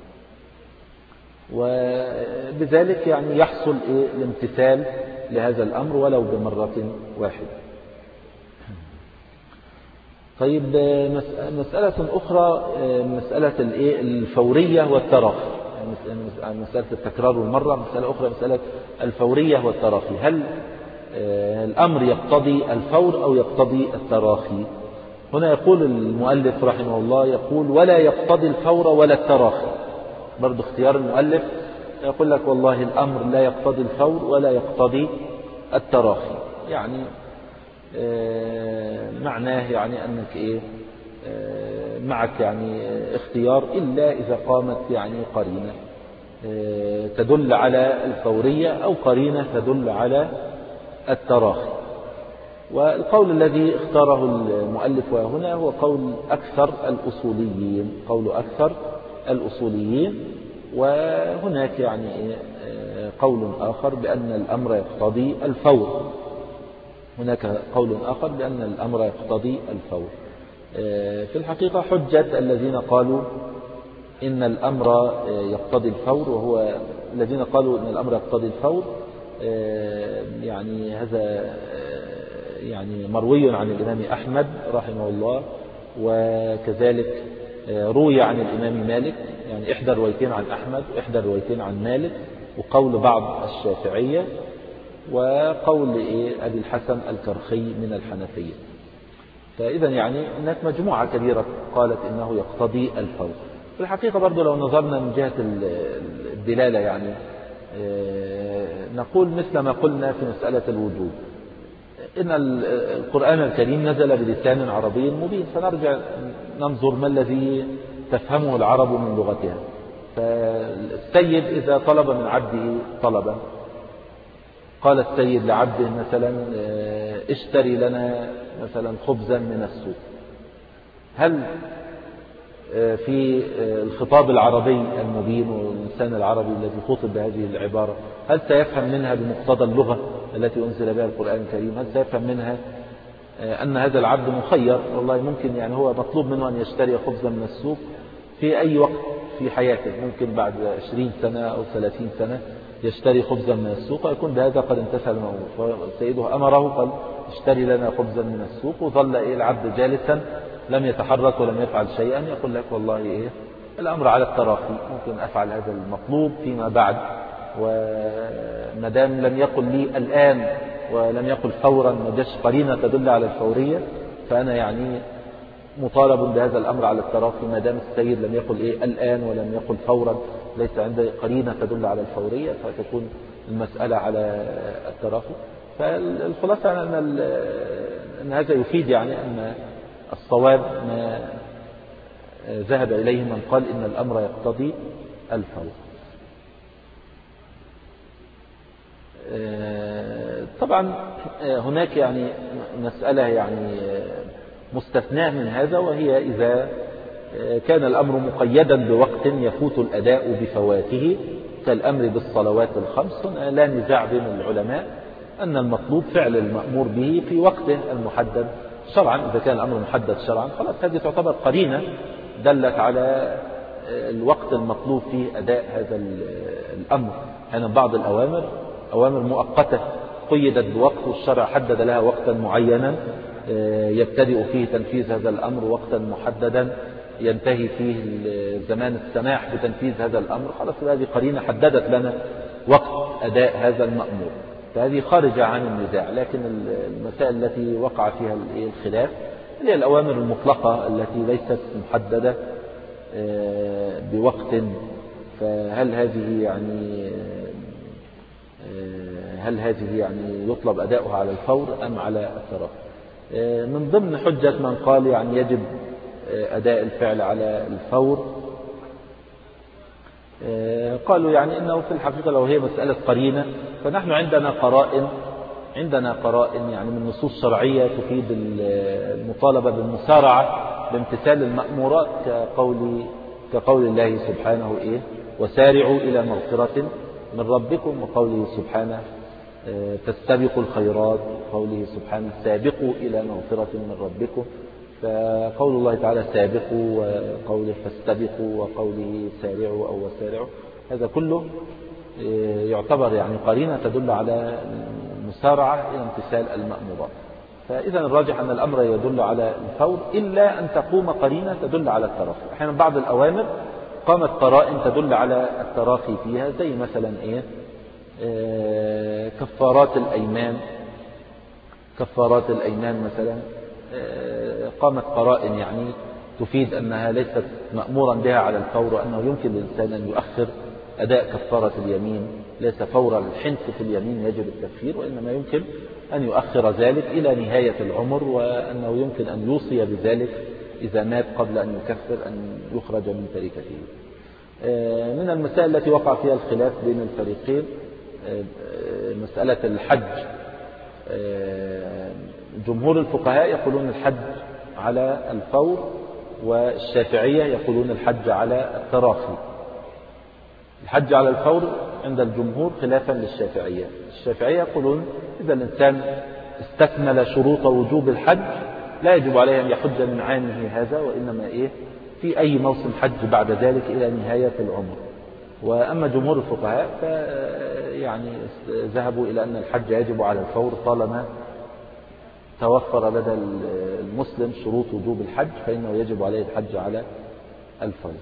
S1: وبذلك يعني يحصل الامتثال لهذا الأمر ولو بمرة واحدة. طيب مسألة أخرى مسألة الفورية والتراخي، مسألة التكرار والمرة مسألة أخرى مسألة الفورية والتراخي. هل الأمر يقتضي الفور أو يقتضي التراخي؟ هنا يقول المؤلف رحمه الله يقول ولا يقتضي الفور ولا التراخي. برضو اختيار المؤلف يقول لك والله الأمر لا يقتضي الفور ولا يقتضي التراخي، يعني معناه يعني أنك إيه معك يعني اختيار إلا إذا قامت يعني قرينة تدل على الفورية أو قرينة تدل على التراخي. والقول الذي اختاره المؤلف هنا هو قول أكثر الأصوليين، قول أكثر الأصوليين. وهناك يعني قول آخر بأن الأمر يقتضي الفور، هناك قول آخر بأن الأمر يقتضي الفور. في الحقيقة حجة الذين قالوا إن الأمر يقتضي الفور، وهو الذين قالوا إن الأمر يقتضي الفور يعني هذا يعني مروي عن الإمام أحمد رحمه الله، وكذلك روي عن الإمام مالك، يعني إحدى روايتين عن أحمد وإحدى روايتين عن مالك، وقول بعض الشافعية، وقول إيه أبي الحسن الكرخي من الحنفية. فإذا يعني هناك مجموعة كبيرة قالت إنه يقتضي الفور. في الحقيقة برضو لو نظرنا من جهة الدلالة يعني نقول مثل ما قلنا في مسألة الوجوب، إن القرآن الكريم نزل بلسان عربي مبين، فنرجع ننظر ما الذي تفهمه العرب من لغتها. فالسيد إذا طلب من عبده طلبا، قال السيد لعبده مثلا اشتري لنا مثلا خبزا من السوق، هل في الخطاب العربي المبين واللسان العربي الذي خطب بهذه العبارة هل سيفهم منها بمقتضى اللغة التي أنزل بها القرآن الكريم؟ هل سيفهم منها أن هذا العبد مخير؟ والله ممكن يعني هو مطلوب منه أن يشتري خبزا من السوق في أي وقت في حياته، ممكن بعد عشرين سنة أو ثلاثين سنة يشتري خبزا من السوق ويكون بهذا قد امتثل المأمور. فسيده أمره قال اشتري لنا خبزا من السوق، وظل إيه العبد جالسا لم يتحرك ولم يفعل شيئا، يقول لك والله إيه الأمر على التراخي، ممكن أفعل هذا المطلوب فيما بعد، ومدام لم يقل لي الآن ولم يقل فورا ما جاش قرينة تدل على الفورية، فأنا يعني مطالب بهذا الأمر على التراخي ما دام السيد لم يقل إيه الآن ولم يقل فورا، ليس عندي قرينة تدل على الفورية، فتكون المسألة على التراخي. فالخلاصة أن أن هذا يفيد يعني أن الصواب ما ذهب إليه من قال إن الأمر يقتضي الفور. طبعا هناك يعني مسألة يعني مستثناة من هذا، وهي إذا كان الأمر مقيدا بوقت يفوت الأداء بفواته كالأمر بالصلوات الخمس. لا نزاع بين العلماء أن المطلوب فعل المأمور به في وقته المحدد شرعا. إذا كان الأمر محدد شرعا خلاص هذه تعتبر قرينة دلت على الوقت المطلوب فيه أداء هذا الأمر. يعني بعض الأوامر أوامر مؤقتة قيدت بوقت، والشرع حدد لها وقتا معينا يبتدئ فيه تنفيذ هذا الأمر، وقتا محددا ينتهي فيه زمان السماح بتنفيذ هذا الأمر. خلاص هذه قرينة حددت لنا وقت أداء هذا المأمور، فهذه خارجة عن النزاع. لكن المسائل التي وقع فيها الخلاف هي الأوامر المطلقة التي ليست محددة بوقت، فهل هذه يعني هل هذه يعني يطلب أداؤها على الفور أم على التراخي؟ من ضمن حجة من قال يعني يجب أداء الفعل على الفور قالوا يعني إنه في الحقيقة لو هي مسألة قرينة فنحن عندنا قرائن عندنا قرائن يعني من نصوص شرعية تفيد المطالبة بالمسارعة بامتثال المأمورات، كقول كقول الله سبحانه إيه وسارعوا إلى مغفرة من ربكم، وقوله سبحانه فاستبقوا الخيرات، وقوله سبحانه سابقوا إلى مغفرة من ربكم. فقول الله تعالى سابقوا، وقوله فاستبقوا، وقوله سارعوا أو وسارعوا، هذا كله يعتبر يعني قرينة تدل على المسارعة إلى امتثال المأمورات. فإذا الراجح أن الأمر يدل على الفور إلا أن تقوم قرينة تدل على التراخي. أحيانا بعض الأوامر قامت قرائن تدل على التراخي فيها، زي مثلا إيه آه كفارات الأيمان كفارات الأيمان مثلا آه قامت قرائن يعني تفيد أنها ليست مأمورا بها على الفور، وأنه يمكن للإنسان أن يؤخر أداء كفارة اليمين، ليس فور الحنث في اليمين يجب التكفير، وإنما يمكن أن يؤخر ذلك إلى نهاية العمر، وأنه يمكن أن يوصي بذلك إذا مات قبل أن يكفر أن يخرج من تركته. من المسائل التي وقع فيها الخلاف بين الفريقين مسألة الحج. جمهور الفقهاء يقولون الحج على الفور، والشافعية يقولون الحج على التراخي. الحج على الفور عند الجمهور خلافا للشافعية. الشافعية يقولون إذا الإنسان استكمل شروط وجوب الحج لا يجب عليه أن يحج من عامه هذا، وإنما إيه في أي موسم حج بعد ذلك إلى نهاية العمر. وأما جمهور الفقهاء يعني ذهبوا إلى أن الحج يجب على الفور طالما توفر لدى المسلم شروط وجوب الحج، فإنه يجب عليه الحج على الفور.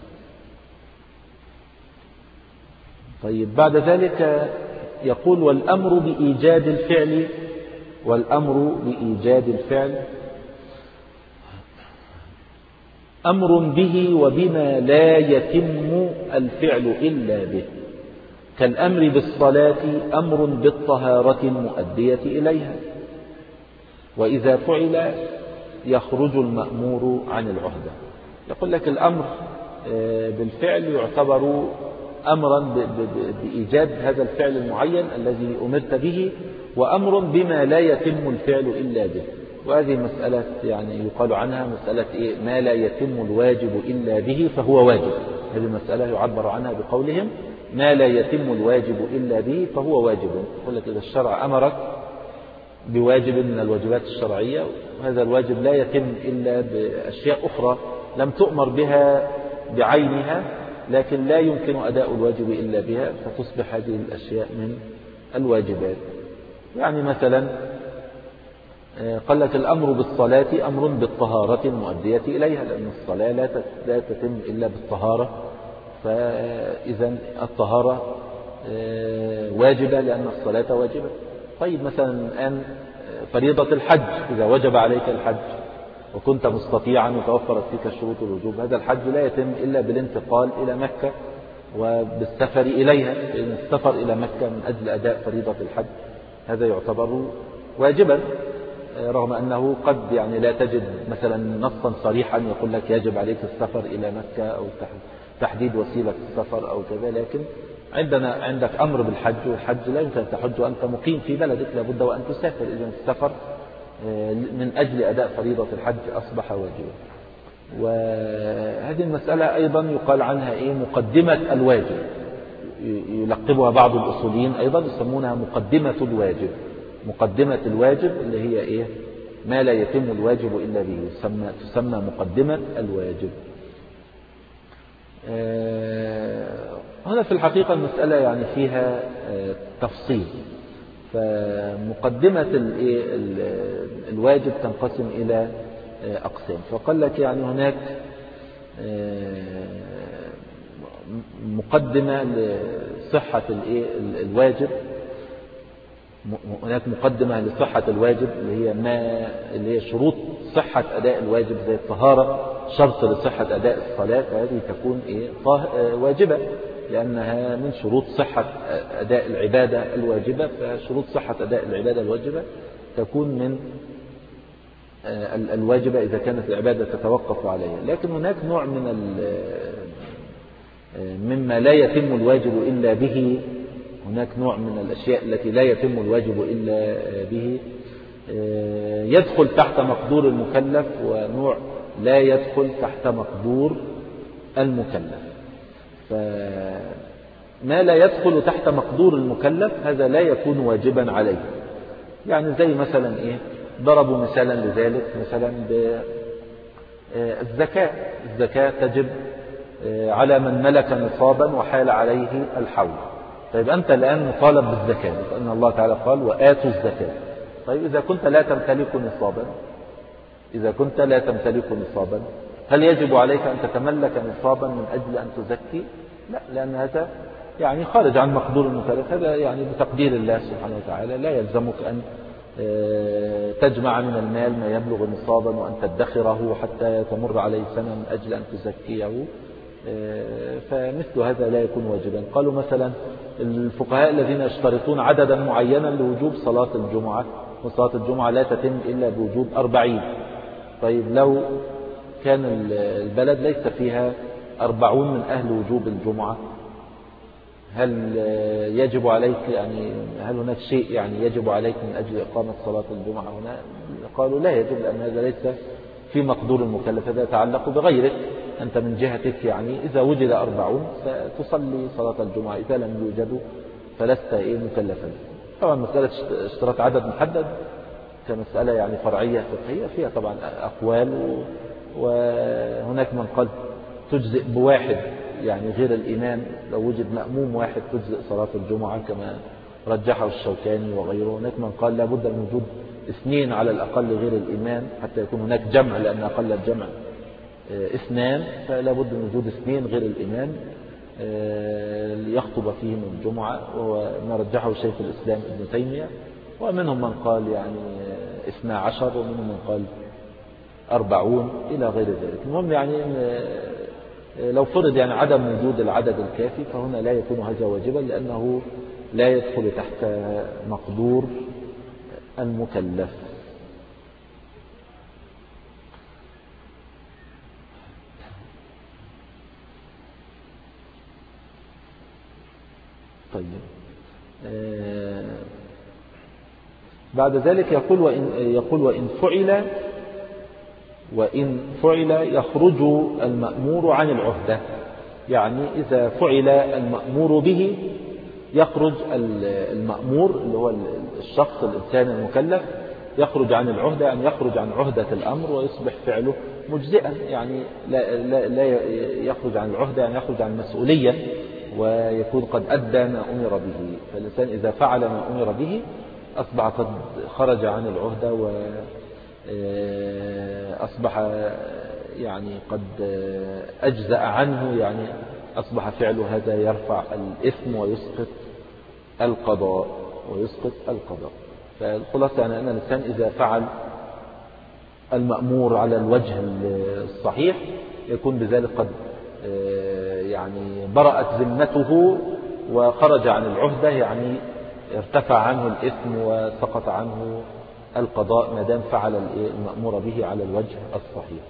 S1: طيب بعد ذلك يقول والأمر بإيجاد الفعل والأمر بإيجاد الفعل أمر به وبما لا يتم الفعل إلا به، كالأمر بالصلاة أمر بالطهارة المؤدية إليها، وإذا فعل يخرج المأمور عن العهدة. يقول لك الأمر بالفعل يعتبر أمرا بإيجاد هذا الفعل المعين الذي أمرت به، وأمر بما لا يتم الفعل إلا به. وهذه مسألة يعني يقال عنها مسألة إيه؟ ما لا يتم الواجب إلا به فهو واجب. هذه المسألة يعبر عنها بقولهم ما لا يتم الواجب إلا به فهو واجب. يقول لك إذا الشرع أمرك بواجب من الواجبات الشرعية، وهذا الواجب لا يتم إلا بأشياء أخرى لم تؤمر بها بعينها، لكن لا يمكن أداء الواجب إلا بها، فتصبح هذه الأشياء من الواجبات. يعني مثلا قال لك الأمر بالصلاة أمر بالطهارة المؤدية إليها، لأن الصلاة لا تتم إلا بالطهارة، فإذا الطهارة واجبة لأن الصلاة واجبة. طيب مثلا الآن فريضة الحج، إذا وجب عليك الحج وكنت مستطيعا وتوفرت فيك شروط الوجوب، هذا الحج لا يتم إلا بالانتقال إلى مكة وبالسفر إليها، لأن السفر إلى مكة من أجل أداء فريضة الحج هذا يعتبر واجبا، رغم أنه قد يعني لا تجد مثلا نصا صريحا يقول لك يجب عليك السفر إلى مكة أو تحديد وسيلة السفر أو كذا، لكن عندنا عندك أمر بالحج، والحج لا يمكن أن تحج وأنت مقيم في بلدك، لابد وأن تسافر. إذن السفر من أجل أداء فريضة الحج أصبح واجبا. وهذه المسألة أيضا يقال عنها إيه مقدمة الواجب، يلقبها بعض الأصوليين أيضا يسمونها مقدمة الواجب. مقدمة الواجب اللي هي إيه ما لا يتم الواجب إلا به تسمى, تسمى مقدمة الواجب. هنا في الحقيقة المسألة يعني فيها تفصيل. فمقدمة الواجب تنقسم إلى أقسام. فقال لك يعني هناك مقدمة لصحة الواجب، هناك مقدمة لصحة الواجب اللي هي ما اللي هي شروط صحة أداء الواجب زي الطهارة شرط لصحة أداء الصلاة، فهذه تكون إيه واجبة لأنها من شروط صحة أداء العبادة الواجبة. فشروط صحة أداء العبادة الواجبة تكون من الواجبة إذا كانت العبادة تتوقف عليها. لكن هناك نوع من مما لا يتم الواجب إلا به، هناك نوع من الأشياء التي لا يتم الواجب إلا به يدخل تحت مقدور المكلف، ونوع لا يدخل تحت مقدور المكلف. فما لا يدخل تحت مقدور المكلف هذا لا يكون واجبا عليه. يعني زي مثلا إيه ضربوا مثالا لذلك مثلا بالزكاة. الزكاة تجب على من ملك نصابا وحال عليه الحول. طيب أنت الآن مطالب بالزكاة لأن الله تعالى قال وآتوا الزكاة. طيب إذا كنت لا تمتلك نصابا إذا كنت لا تمتلك نصابا هل يجب عليك أن تتملك نصابا من أجل أن تزكي؟ لا، لأن هذا يعني خارج عن مقدور المكلف. هذا يعني بتقدير الله سبحانه وتعالى لا يلزمك أن تجمع من المال ما يبلغ نصابا وأن تدخره حتى تمر عليه سنة من أجل أن تزكيه. فمثل هذا لا يكون واجبا. قالوا مثلا الفقهاء الذين يشترطون عددا معينا لوجوب صلاة الجمعة، وصلاة الجمعة لا تتم إلا بوجود أربعين. طيب لو كان البلد ليس فيها أربعون من أهل وجوب الجمعة هل يجب عليك يعني هل هناك شيء يعني يجب عليك من أجل إقامة صلاة الجمعة هنا؟ قالوا لا يجب، لأن هذا ليس في مقدور المكلف، هذا يتعلق بغيرك. أنت من جهتك يعني إذا وجد أربعون ستصلي صلاة الجمعة، إذا لم يوجدوا فلست إيه مكلفا. طبعا مسألة اشتراط عدد محدد كمسألة يعني فرعية فقهية فيها طبعا أقوال، وهناك من قال تجزئ بواحد يعني غير الإمام، لو وجد مأموم واحد تجزئ صلاة الجمعة كما رجحه الشوكاني وغيره. هناك من قال لابد من وجود اثنين على الأقل غير الإمام حتى يكون هناك جمع، لأن أقل الجمع اثنان، فلا بد من وجود اثنين غير الإمام ليخطب فيهم الجمعة، وهو ما رجحه شيخ الإسلام ابن تيمية. ومنهم من قال يعني اثنا عشر، ومنهم من قال أربعون إلى غير ذلك. المهم يعني لو فرض يعني عدم وجود العدد الكافي فهنا لا يكون هذا واجبا، لأنه لا يدخل تحت مقدور المكلف. طيب آه بعد ذلك يقول وإن, يقول وإن فعل وإن فعل يخرج المأمور عن العهدة. يعني إذا فعل المأمور به يخرج المأمور اللي هو الشخص الإنسان المكلف يخرج عن العهدة، يعني يخرج عن عهدة الأمر ويصبح فعله مجزئا. يعني لا, لا, لا يخرج عن العهدة، يعني يخرج عن المسؤولية ويكون قد أدى ما أمر به. فالإنسان إذا فعل ما أمر به أصبح قد خرج عن العهدة وأصبح يعني قد أجزأ عنه، يعني أصبح فعله هذا يرفع الإثم ويسقط القضاء ويسقط القضاء. فالخلاصة يعني أن الإنسان إذا فعل المأمور على الوجه الصحيح يكون بذلك قد يعني برأت ذمته وخرج عن العهدة، يعني ارتفع عنه الإثم وسقط عنه القضاء ما دام فعل المأمور به على الوجه الصحيح.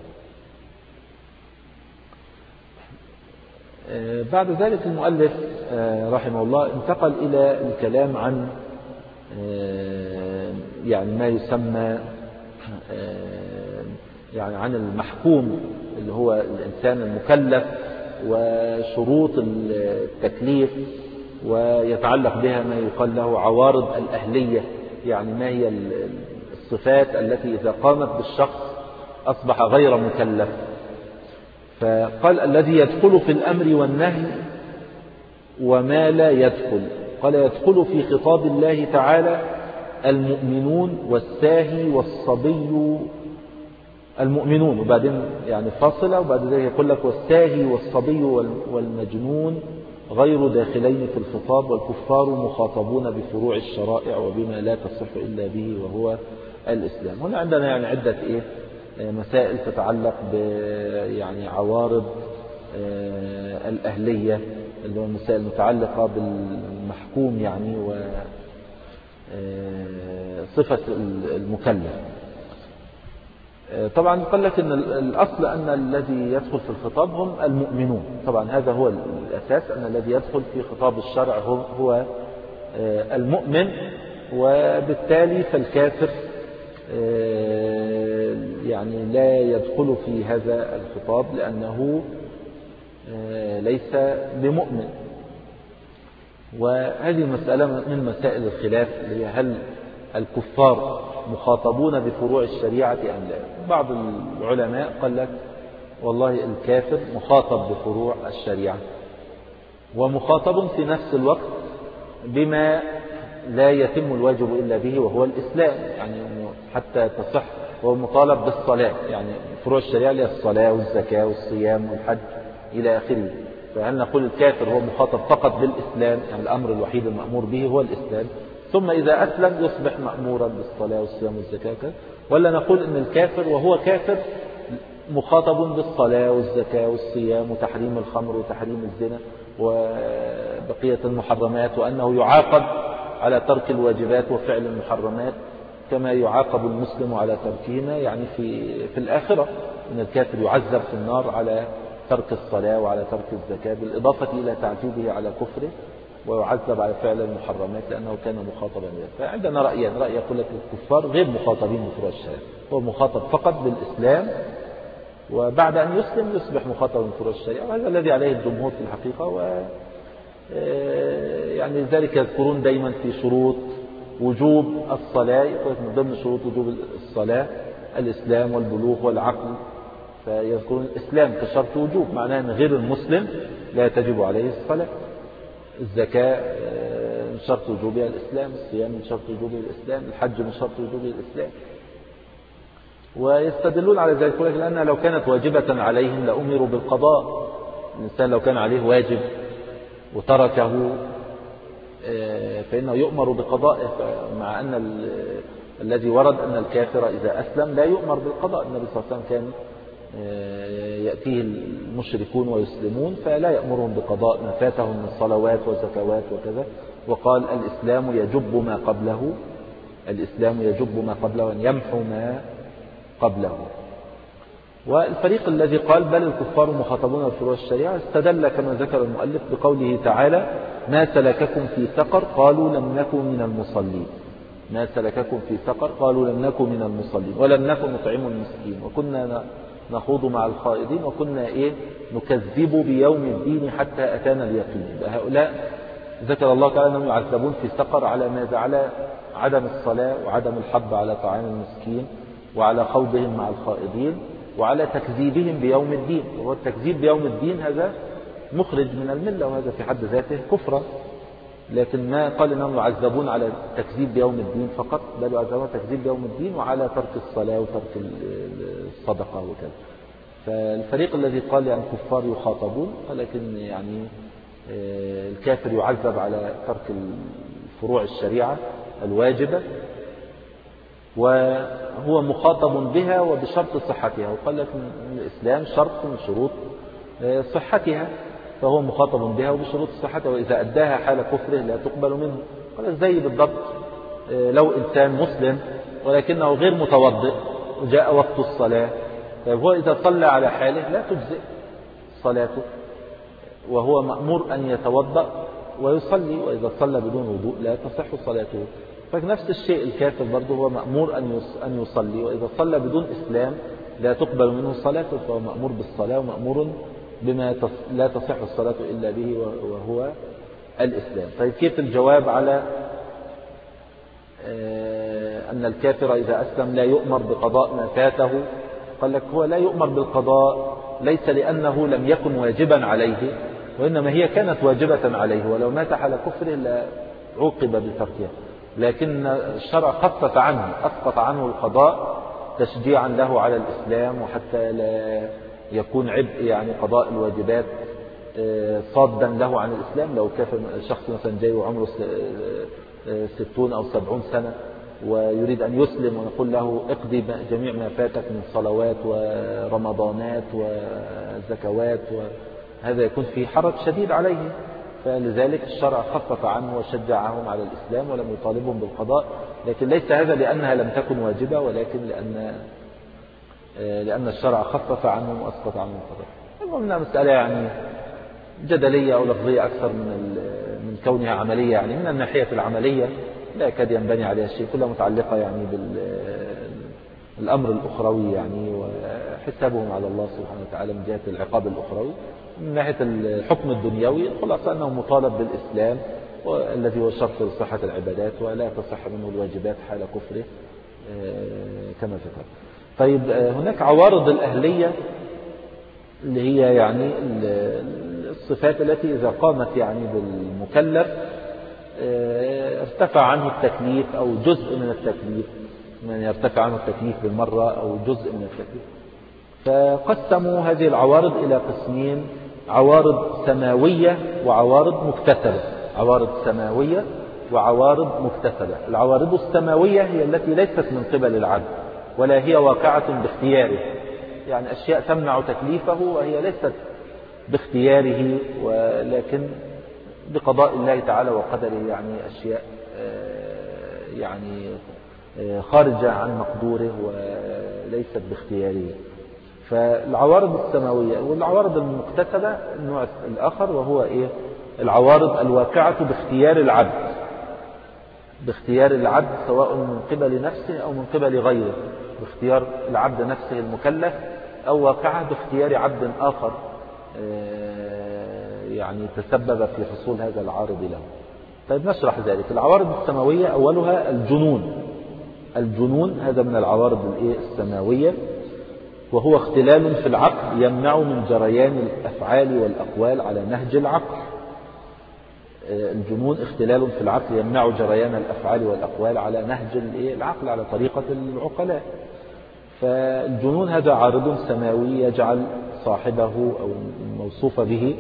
S1: بعد ذلك المؤلف رحمه الله انتقل إلى الكلام عن يعني ما يسمى يعني عن المحكوم اللي هو الإنسان المكلف وشروط التكليف، ويتعلق بها ما يقال له عوارض الأهلية، يعني ما هي الصفات التي إذا قامت بالشخص أصبح غير مكلف. فقال الذي يدخل في الأمر والنهي وما لا يدخل، قال يدخل في خطاب الله تعالى المؤمنون والساهي والصبي. المؤمنون وبعدين يعني فاصلة، وبعد ذلك يقول لك والساهي والصبي والمجنون غير داخلين في الخطاب، والكفار مخاطبون بفروع الشرائع وبما لا تصح إلا به وهو الإسلام. هنا عندنا يعني عدة إيه مسائل تتعلق ب يعني عوارض الأهلية، اللي هو المسائل المتعلقة بالمحكوم يعني وصفة المكلف. طبعا قال لك ان الأصل أن الذي يدخل في الخطاب هم المؤمنون، طبعا هذا هو الأساس، أن الذي يدخل في خطاب الشرع هو المؤمن، وبالتالي فالكافر يعني لا يدخل في هذا الخطاب لأنه ليس بمؤمن. وهذه مسألة من مسائل الخلاف، اللي هي هل الكفار مخاطبون بفروع الشريعة أم لا؟ بعض العلماء قال لك والله الكافر مخاطب بفروع الشريعة، ومخاطب في نفس الوقت بما لا يتم الواجب إلا به وهو الإسلام، يعني حتى تصح هو مطالب بالصلاة، يعني فروع الشريعة هي الصلاة والزكاة والصيام والحج إلى آخره. فهل نقول الكافر هو مخاطب فقط بالإسلام، يعني الأمر الوحيد المأمور به هو الإسلام، ثم إذا أسلم يصبح مأمورا بالصلاة والصيام والزكاة، ولا نقول إن الكافر وهو كافر مخاطب بالصلاة والزكاة والصيام وتحريم الخمر وتحريم الزنا وبقية المحرمات، وأنه يعاقب على ترك الواجبات وفعل المحرمات كما يعاقب المسلم على تركهما، يعني في في الآخرة إن الكافر يعذب في النار على ترك الصلاة وعلى ترك الزكاة، بالإضافة إلى تعذيبه على كفره، ويعذب على فعل المحرمات لأنه كان مخاطبا بها. فعندنا رأيين، رأي يقول لك الكفار غير مخاطبين بفروع الشريعة، هو مخاطب فقط بالإسلام، وبعد أن يسلم يصبح مخاطبا بفروع الشريعة، وهذا الذي عليه الجمهور في الحقيقة. و يعني لذلك يذكرون دائما في شروط وجوب الصلاة، يقول من ضمن شروط وجوب الصلاة الإسلام والبلوغ والعقل، فيذكرون الإسلام كشرط وجوب، معناه أن غير المسلم لا تجب عليه الصلاة. الزكاة من شرط وجوبها الإسلام، الصيام من شرط وجوبه الإسلام، الحج من شرط وجوبه الإسلام. ويستدلون على ذلك لأنها لو كانت واجبة عليهم لأمروا بالقضاء. الإنسان لو كان عليه واجب وتركه فإنه يؤمر بقضائه، مع أن الذي ورد أن الكافر إذا أسلم لا يؤمر بالقضاء. النبي صلى الله عليه وسلم كان يأتيه المشركون ويسلمون فلا يأمرهم بقضاء ما فاتهم من صلوات وزكوات وكذا، وقال الإسلام يجب ما قبله، الإسلام يجب ما قبله أن يمحو ما قبله. والفريق الذي قال بل الكفار مخاطبون بفروع الشريعة استدل كما ذكر المؤلف بقوله تعالى ما سلككم في سقر قالوا لم نكن من المصلين. ما سلككم في سقر قالوا لم نكن من المصلين ولم نكن نطعم المسكين وكنا نخوض مع الخائضين وكنا إيه نكذب بيوم الدين حتى أتانا اليقين. هؤلاء ذكر الله تعالى أنهم يعذبون في سقر على ماذا؟ على عدم الصلاة وعدم الحب على طعام المسكين وعلى خوضهم مع الخائضين وعلى تكذيبهم بيوم الدين. وهو التكذيب بيوم الدين هذا مخرج من الملة، وهذا في حد ذاته كفرا، لكن ما قال أنهم يعذبون على تكذيب بيوم الدين فقط، بل يعذبون تكذيب بيوم الدين وعلى ترك الصلاة وترك الصدقة وكذا. فالفريق الذي قال يعني الكفار يخاطبون، ولكن يعني الكافر يعذب على ترك فروع الشريعة الواجبة وهو مخاطب بها وبشرط صحتها، وقال لك الإسلام شرط من شروط صحتها، فهو مخاطب بها وبشروط صحتها، وإذا أداها حال كفره لا تقبل منه. قال زي بالضبط لو إنسان مسلم ولكنه غير متوضئ وجاء وقت الصلاة، فهو إذا صلى على حاله لا تجزئ صلاته، وهو مأمور أن يتوضأ ويصلي، وإذا صلى بدون وضوء لا تصح صلاته. فنفس الشيء الكافر برضه هو مأمور أن يصلي، وإذا صلى بدون إسلام لا تقبل منه الصلاة، فهو مأمور بالصلاة ومأمور بما لا تصح الصلاة إلا به وهو الإسلام. طيب كيف الجواب على أن الكافر إذا أسلم لا يؤمر بقضاء ما فاته؟ قال لك هو لا يؤمر بالقضاء ليس لأنه لم يكن واجبا عليه، وإنما هي كانت واجبة عليه، ولو مات على كفره لعوقب بتركها، لكن الشرع خفف عنه، أسقط عنه القضاء تشجيعا له على الإسلام، وحتى لا يكون عبء يعني قضاء الواجبات صادا له عن الإسلام. لو كافر شخص مثلا جاي وعمره ستون أو سبعون سنة ويريد أن يسلم، ونقول له اقضي جميع ما فاتك من صلوات ورمضانات وزكوات، وهذا يكون في حرج شديد عليه، فلذلك الشرع خفف عنه وشجعهم على الإسلام ولم يطالبهم بالقضاء، لكن ليس هذا لأنها لم تكن واجبة، ولكن لأن لأن الشرع خفف عنهم وأسقط عنهم القضاء. المهم مسألة يعني جدلية أو لفظية أكثر من من كونها عملية، يعني من الناحية العملية لا يكاد ينبني عليها شيء، كلها متعلقة يعني بالأمر الأخروي يعني، وحسابهم على الله سبحانه وتعالى من جهة العقاب الأخروي. من ناحية الحكم الدنيوي خلاص أنه مطالب بالإسلام، والذي هو شرط لصحة العبادات، ولا تصح منه الواجبات حال كفره كما ذكر. طيب هناك عوارض الأهلية اللي هي يعني الصفات التي إذا قامت يعني بالمكلف ارتفع عنه التكليف أو جزء من التكليف، من يرتفع عنه التكليف بالمرة أو جزء من التكليف. فقسموا هذه العوارض إلى قسمين: عوارض سماوية وعوارض مكتسبة. عوارض سماوية وعوارض مكتسبة. العوارض السماوية هي التي ليست من قبل العبد ولا هي واقعة باختياره، يعني أشياء تمنع تكليفه وهي ليست باختياره ولكن بقضاء الله تعالى وقدره، يعني أشياء يعني خارجة عن مقدوره وليست باختياره. فالعوارض السماوية. والعوارض المكتسبة النوع الآخر وهو إيه؟ العوارض الواقعة باختيار العبد، باختيار العبد سواء من قبل نفسه أو من قبل غيره، باختيار العبد نفسه المكلف، أو واقعة باختيار عبد آخر يعني تسبب في حصول هذا العارض له. طيب نشرح ذلك. العوارض السماوية أولها الجنون. الجنون هذا من العوارض السماوية، وهو اختلال في العقل يمنع من جريان الأفعال والأقوال على نهج العقل. الجنون اختلال في العقل يمنع جريان الأفعال والأقوال على نهج العقل، على طريقة العقلاء. فالجنون هذا عارض سماوي يجعل صاحبه أو الموصوف به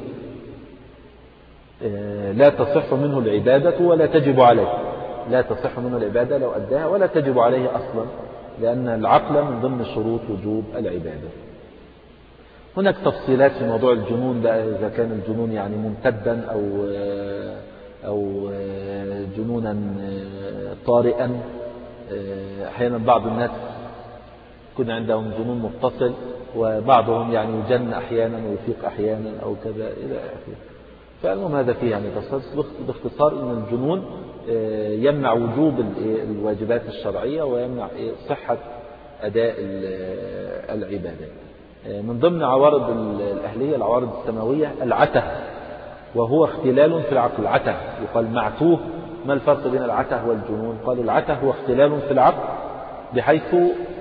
S1: لا تصح منه العبادة ولا تجب عليه. لا تصح منه العبادة لو أداها ولا تجب عليه أصلا، لأن العقل من ضمن شروط وجوب العبادة. هناك تفصيلات في موضوع الجنون بقى، إذا كان الجنون يعني ممتدا أو أو جنونا طارئا. أحيانا بعض الناس يكون عندهم جنون متصل، وبعضهم يعني يجن أحيانا ويفيق أحيانا أو كذا إلى آخره. فالمهم هذا فيه يعني باختصار أن الجنون يمنع وجوب الواجبات الشرعية ويمنع صحة أداء العبادة. من ضمن عوارض الأهلية العوارض السماوية العته، وهو اختلال في العقل. عته يقال معتوه. ما الفرق بين العته والجنون؟ قالوا العته هو اختلال في العقل بحيث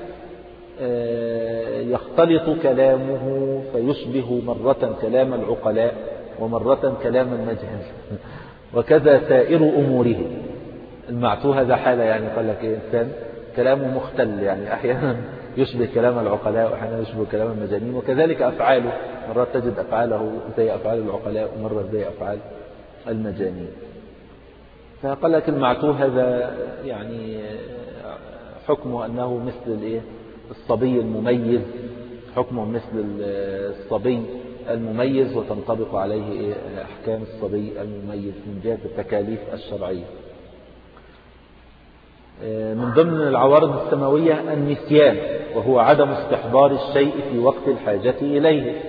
S1: يختلط كلامه فيشبه مرة كلام العقلاء ومرة كلام المجهل، وكذا سائر أموره. المعتوه هذا حالة، يعني قال لك إيه؟ إنسان كلامه مختل، يعني أحيانا يشبه كلام العقلاء وأحيانا يشبه كلام المجانين، وكذلك أفعاله مرات تجد أفعاله زي أفعال العقلاء ومرة زي أفعال المجانين. فقال لك المعتوه هذا يعني حكمه أنه مثل الإيه؟ الصبي المميز، حكمه مثل الصبي المميز، وتنطبق عليه أحكام الصبي المميز من جهة التكاليف الشرعية. من ضمن العوارض السماوية النسيان، وهو عدم استحضار الشيء في وقت الحاجة إليه.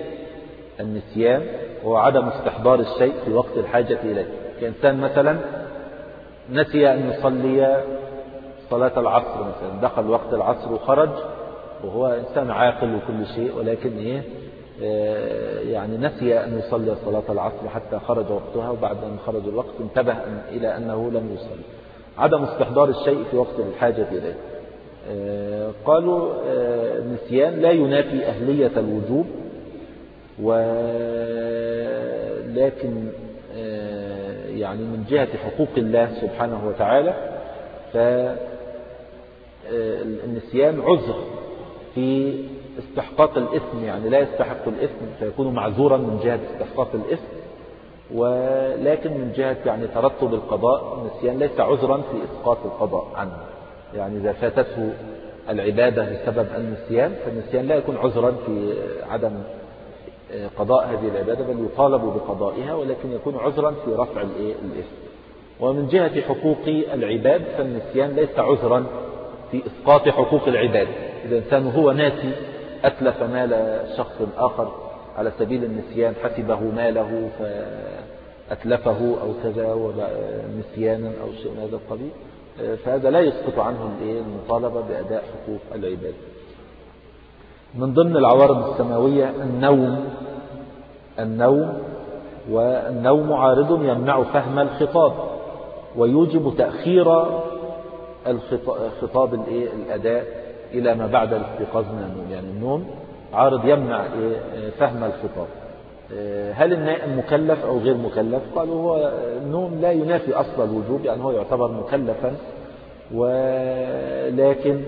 S1: النسيان هو عدم استحضار الشيء في وقت الحاجة إليه. كإنسان مثلا نسي أن يصلي صلاة العصر مثلا، دخل وقت العصر وخرج وهو إنسان عاقل وكل شيء، ولكن إيه يعني نسي أن يصلي صلاة العصر حتى خرج وقتها، وبعد أن خرج الوقت انتبه إلى أنه لم يصلي. عدم استحضار الشيء في وقت الحاجة إليه. قالوا النسيان لا ينافي أهلية الوجوب، ولكن يعني من جهة حقوق الله سبحانه وتعالى فالنسيان عذر في استحقاق الإثم، يعني لا يستحق الإثم فيكون معذورا من جهة استحقاق الإثم، ولكن من جهة يعني ترتب القضاء النسيان ليس عذرا في إسقاط القضاء عنه. يعني إذا فاتته العبادة بسبب النسيان فالنسيان لا يكون عذرا في عدم قضاء هذه العبادة، بل يطالب بقضائها، ولكن يكون عذرا في رفع الإثم. ومن جهة حقوق العباد فالنسيان ليس عذرا في إسقاط حقوق العباد. إذا إنسان هو ناسي أتلف مال شخص آخر على سبيل النسيان، حسبه ماله فأتلفه أو كذا نسيانا أو شيء من هذا القبيل، فهذا لا يسقط عنه المطالبة بأداء حقوق العباد. من ضمن العوارض السماوية النوم النوم والنوم عارض يمنع فهم الخطاب ويوجب تأخير الخطاب الأداء إلى ما بعد الاستيقاظ من النوم. يعني النوم عارض يمنع فهم الخطاب. هل النائم مكلف أو غير مكلف؟ قالوا هو النوم لا ينافي أصل الوجوب، يعني هو يعتبر مكلفا، ولكن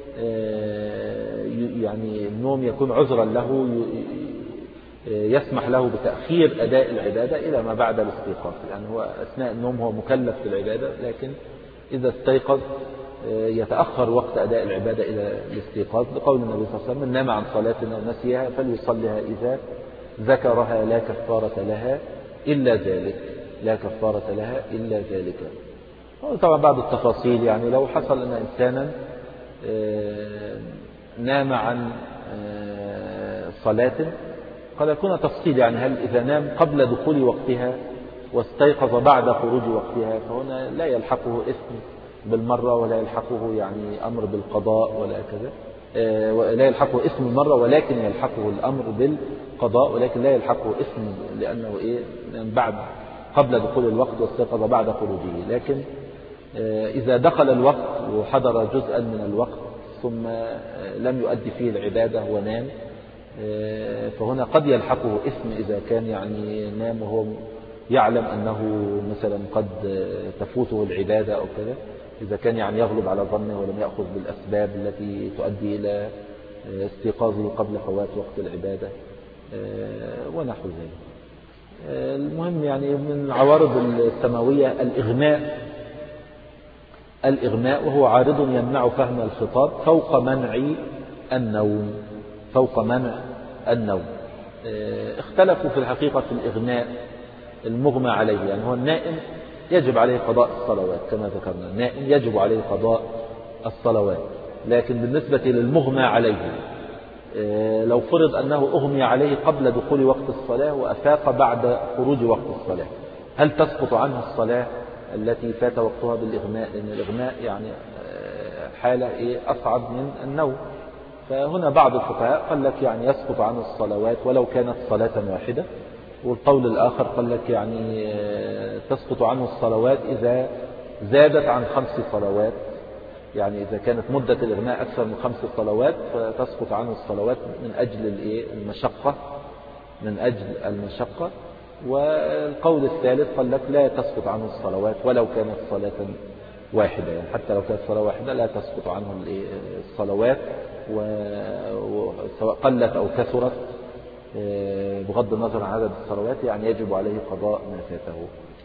S1: يعني النوم يكون عذرا له، يسمح له بتأخير أداء العبادة إلى ما بعد الاستيقاظ. يعني هو أثناء النوم هو مكلف بالعبادة، لكن إذا استيقظ يتأخر وقت أداء العبادة إلى الاستيقاظ، لقول النبي صلى الله عليه وسلم: من نام عن صلاة أو نسيها فليصلها إذا ذكرها لا كفارة لها إلا ذلك لا كفارة لها إلا ذلك. طبعا بعض التفاصيل، يعني لو حصل أن إنسانا نام عن صلاة قد يكون تفصيل، يعني هل إذا نام قبل دخول وقتها واستيقظ بعد خروج وقتها فهنا لا يلحقه إثم بالمرة، ولا يلحقه يعني أمر بالقضاء ولا كذا، لا يلحقه إثم المرة، ولكن يلحقه الأمر بالقضاء، ولكن لا يلحقه إثم لأنه إيه بعد قبل دخول الوقت واستيقظ بعد خروجه. لكن إذا دخل الوقت وحضر جزءا من الوقت ثم لم يؤدي فيه العبادة ونام، فهنا قد يلحقه إثم إذا كان يعني نام وهو يعلم أنه مثلا قد تفوته العبادة أو كذا، إذا كان يعني يغلب على ظنه ولم يأخذ بالأسباب التي تؤدي إلى استيقاظه قبل فوات وقت العبادة ونحو ذلك. المهم يعني من العوارض السماوية الإغماء الإغماء وهو عارض يمنع فهم الخطاب فوق منع النوم فوق منع النوم. اختلفوا في الحقيقة في الإغماء المغمى عليه، يعني هو النائم يجب عليه قضاء الصلوات كما ذكرنا، النائم يجب عليه قضاء الصلوات، لكن بالنسبة للمغمى عليه لو فرض أنه أغمي عليه قبل دخول وقت الصلاة وأفاق بعد خروج وقت الصلاة، هل تسقط عنه الصلاة التي فات وقتها بالإغماء؟ لأن الإغماء يعني حالة إيه أصعب من النوم. فهنا بعض الفقهاء قال لك يعني يسقط عنه الصلوات ولو كانت صلاة واحدة، والقول الآخر قال لك يعني تسقط عنه الصلوات إذا زادت عن خمس صلوات، يعني إذا كانت مدة الإغماء أكثر من خمس صلوات فتسقط عنه الصلوات من أجل المشقة من أجل المشقة. والقول الثالث قال لك لا تسقط عنه الصلوات ولو كانت صلاة واحدة، يعني حتى لو كانت صلاة واحدة لا تسقط عنه الصلوات وسواء قلت أو كثرت بغض النظر عن عدد الصلوات، يعني يجب عليه قضاء ما فاته.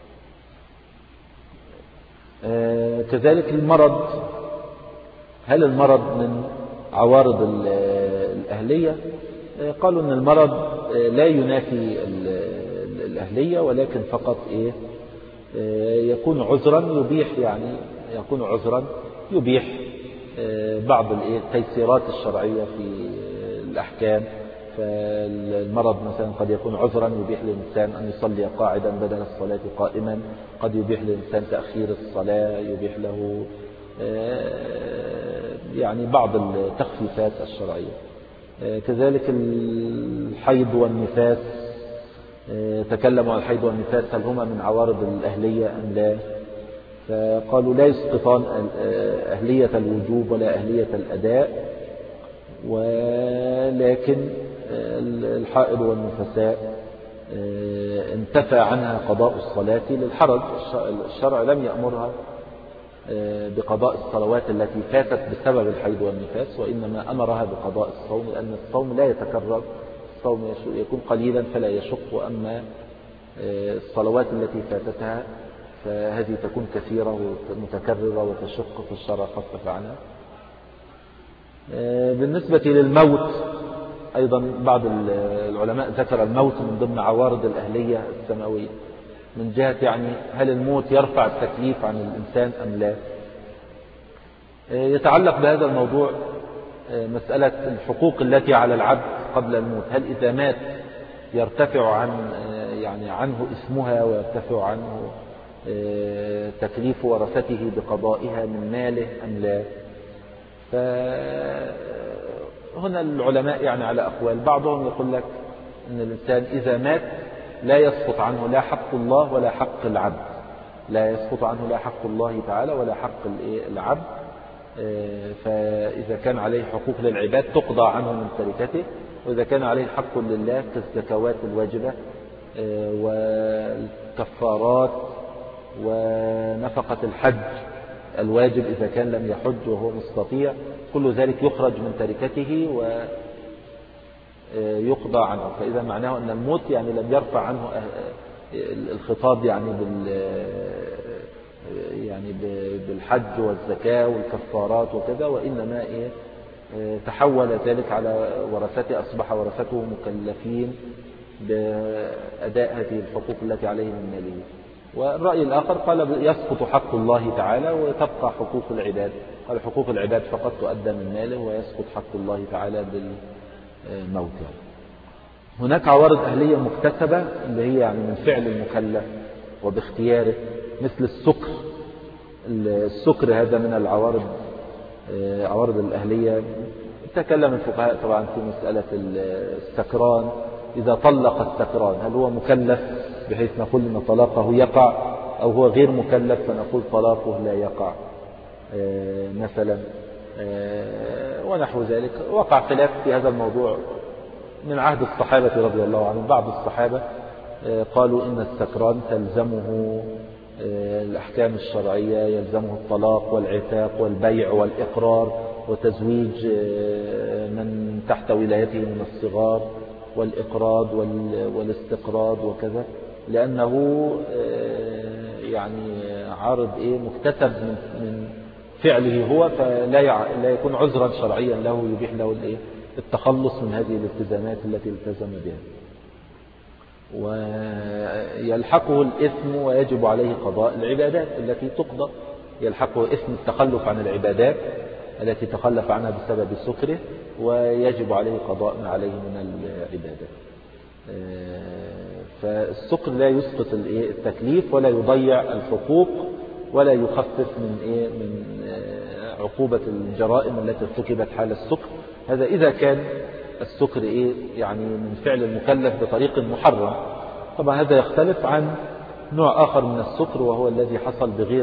S1: كذلك المرض، هل المرض من عوارض الأهلية؟ قالوا أن المرض لا ينافي الأهلية، ولكن فقط إيه يكون عذرا يبيح يعني يكون عذرا يبيح بعض التيسيرات الشرعية في الأحكام فالمرض مثلا قد يكون عذرا يبيح للإنسان أن يصلي قاعدا بدل الصلاة قائما، قد يبيح للإنسان تأخير الصلاة، يبيح له يعني بعض التخفيفات الشرعية. كذلك الحيض والنفاس، تكلموا عن الحيض والنفاس هل هما من عوارض الأهلية أم لا، فقالوا لا يسقطان أهلية الوجوب ولا أهلية الأداء، ولكن الحائض والنفساء انتفى عنها قضاء الصلاة للحرج. الشرع لم يأمرها بقضاء الصلوات التي فاتت بسبب الحيض والنفاس، وإنما أمرها بقضاء الصوم، لأن الصوم لا يتكرر، الصوم يكون قليلا فلا يشق، أما الصلوات التي فاتتها فهذه تكون كثيرة ومتكررة وتشق، في الشرع خفف عنها. بالنسبة للموت أيضا بعض العلماء ذكر الموت من ضمن عوارض الأهلية السماوية، من جهة يعني هل الموت يرفع التكليف عن الإنسان أم لا. يتعلق بهذا الموضوع مسألة الحقوق التي على العبد قبل الموت، هل إذا مات يرتفع عن يعني عنه اسمها ويرتفع عنه تكليف ورثته بقضائها من ماله أم لا. فهنا العلماء يعني على أقوال، بعضهم يقول لك أن الإنسان إذا مات لا يسقط عنه لا حق الله ولا حق العبد، لا يسقط عنه لا حق الله تعالى ولا حق العبد، فإذا كان عليه حقوق للعباد تقضى عنه من تركته، وإذا كان عليه حق لله كالزكوات الواجبة والكفارات ونفقة الحج الواجب إذا كان لم يحج وهو مستطيع، كل ذلك يخرج من تركته ويقضى عنه. فإذا معناه أن الموت يعني لم يرفع عنه الخطاب يعني بال يعني بالحج والزكاة والكفارات وكذا، وإنما إيه تحول ذلك على ورثته، أصبح ورثته مكلفين بأداء هذه الحقوق التي عليه من ماله. والرأي الآخر قال يسقط حق الله تعالى وتبقى حقوق العباد، قال حقوق العباد فقط تؤدى من ماله ويسقط حق الله تعالى بالموت. هناك عوارض أهلية مكتسبة اللي هي يعني من فعل المكلف وباختياره، مثل السكر. السكر هذا من العوارض عوارض الأهلية. تكلم الفقهاء طبعا في مسألة السكران، إذا طلق السكران هل هو مكلف بحيث نقول أن طلاقه يقع، أو هو غير مكلف فنقول طلاقه لا يقع مثلا، ونحو ذلك. وقع خلاف في هذا الموضوع من عهد الصحابة رضي الله عنهم. بعض الصحابة قالوا إن السكران تلزمه الأحكام الشرعية، يلزمه الطلاق والعتاق والبيع والإقرار وتزويج من تحت ولايته من الصغار والإقراض والاستقراض وكذا، لأنه يعني عارض إيه مكتسب من فعله هو، فلا لا يكون عذرا شرعيا له يبيح له الإيه التخلص من هذه الالتزامات التي التزم بها، ويلحقه الإثم ويجب عليه قضاء العبادات التي تقضى. يلحقه إثم التخلف عن العبادات التي تخلف عنها بسبب سكره، ويجب عليه قضاء ما عليه من العبادات. فالسكر لا يسقط التكليف ولا يضيع الحقوق ولا يخفف من إيه من عقوبة الجرائم التي ارتكبت حال السكر. هذا إذا كان السكر إيه يعني من فعل المكلف بطريق محرم. طبعا هذا يختلف عن نوع آخر من السكر، وهو الذي حصل بغير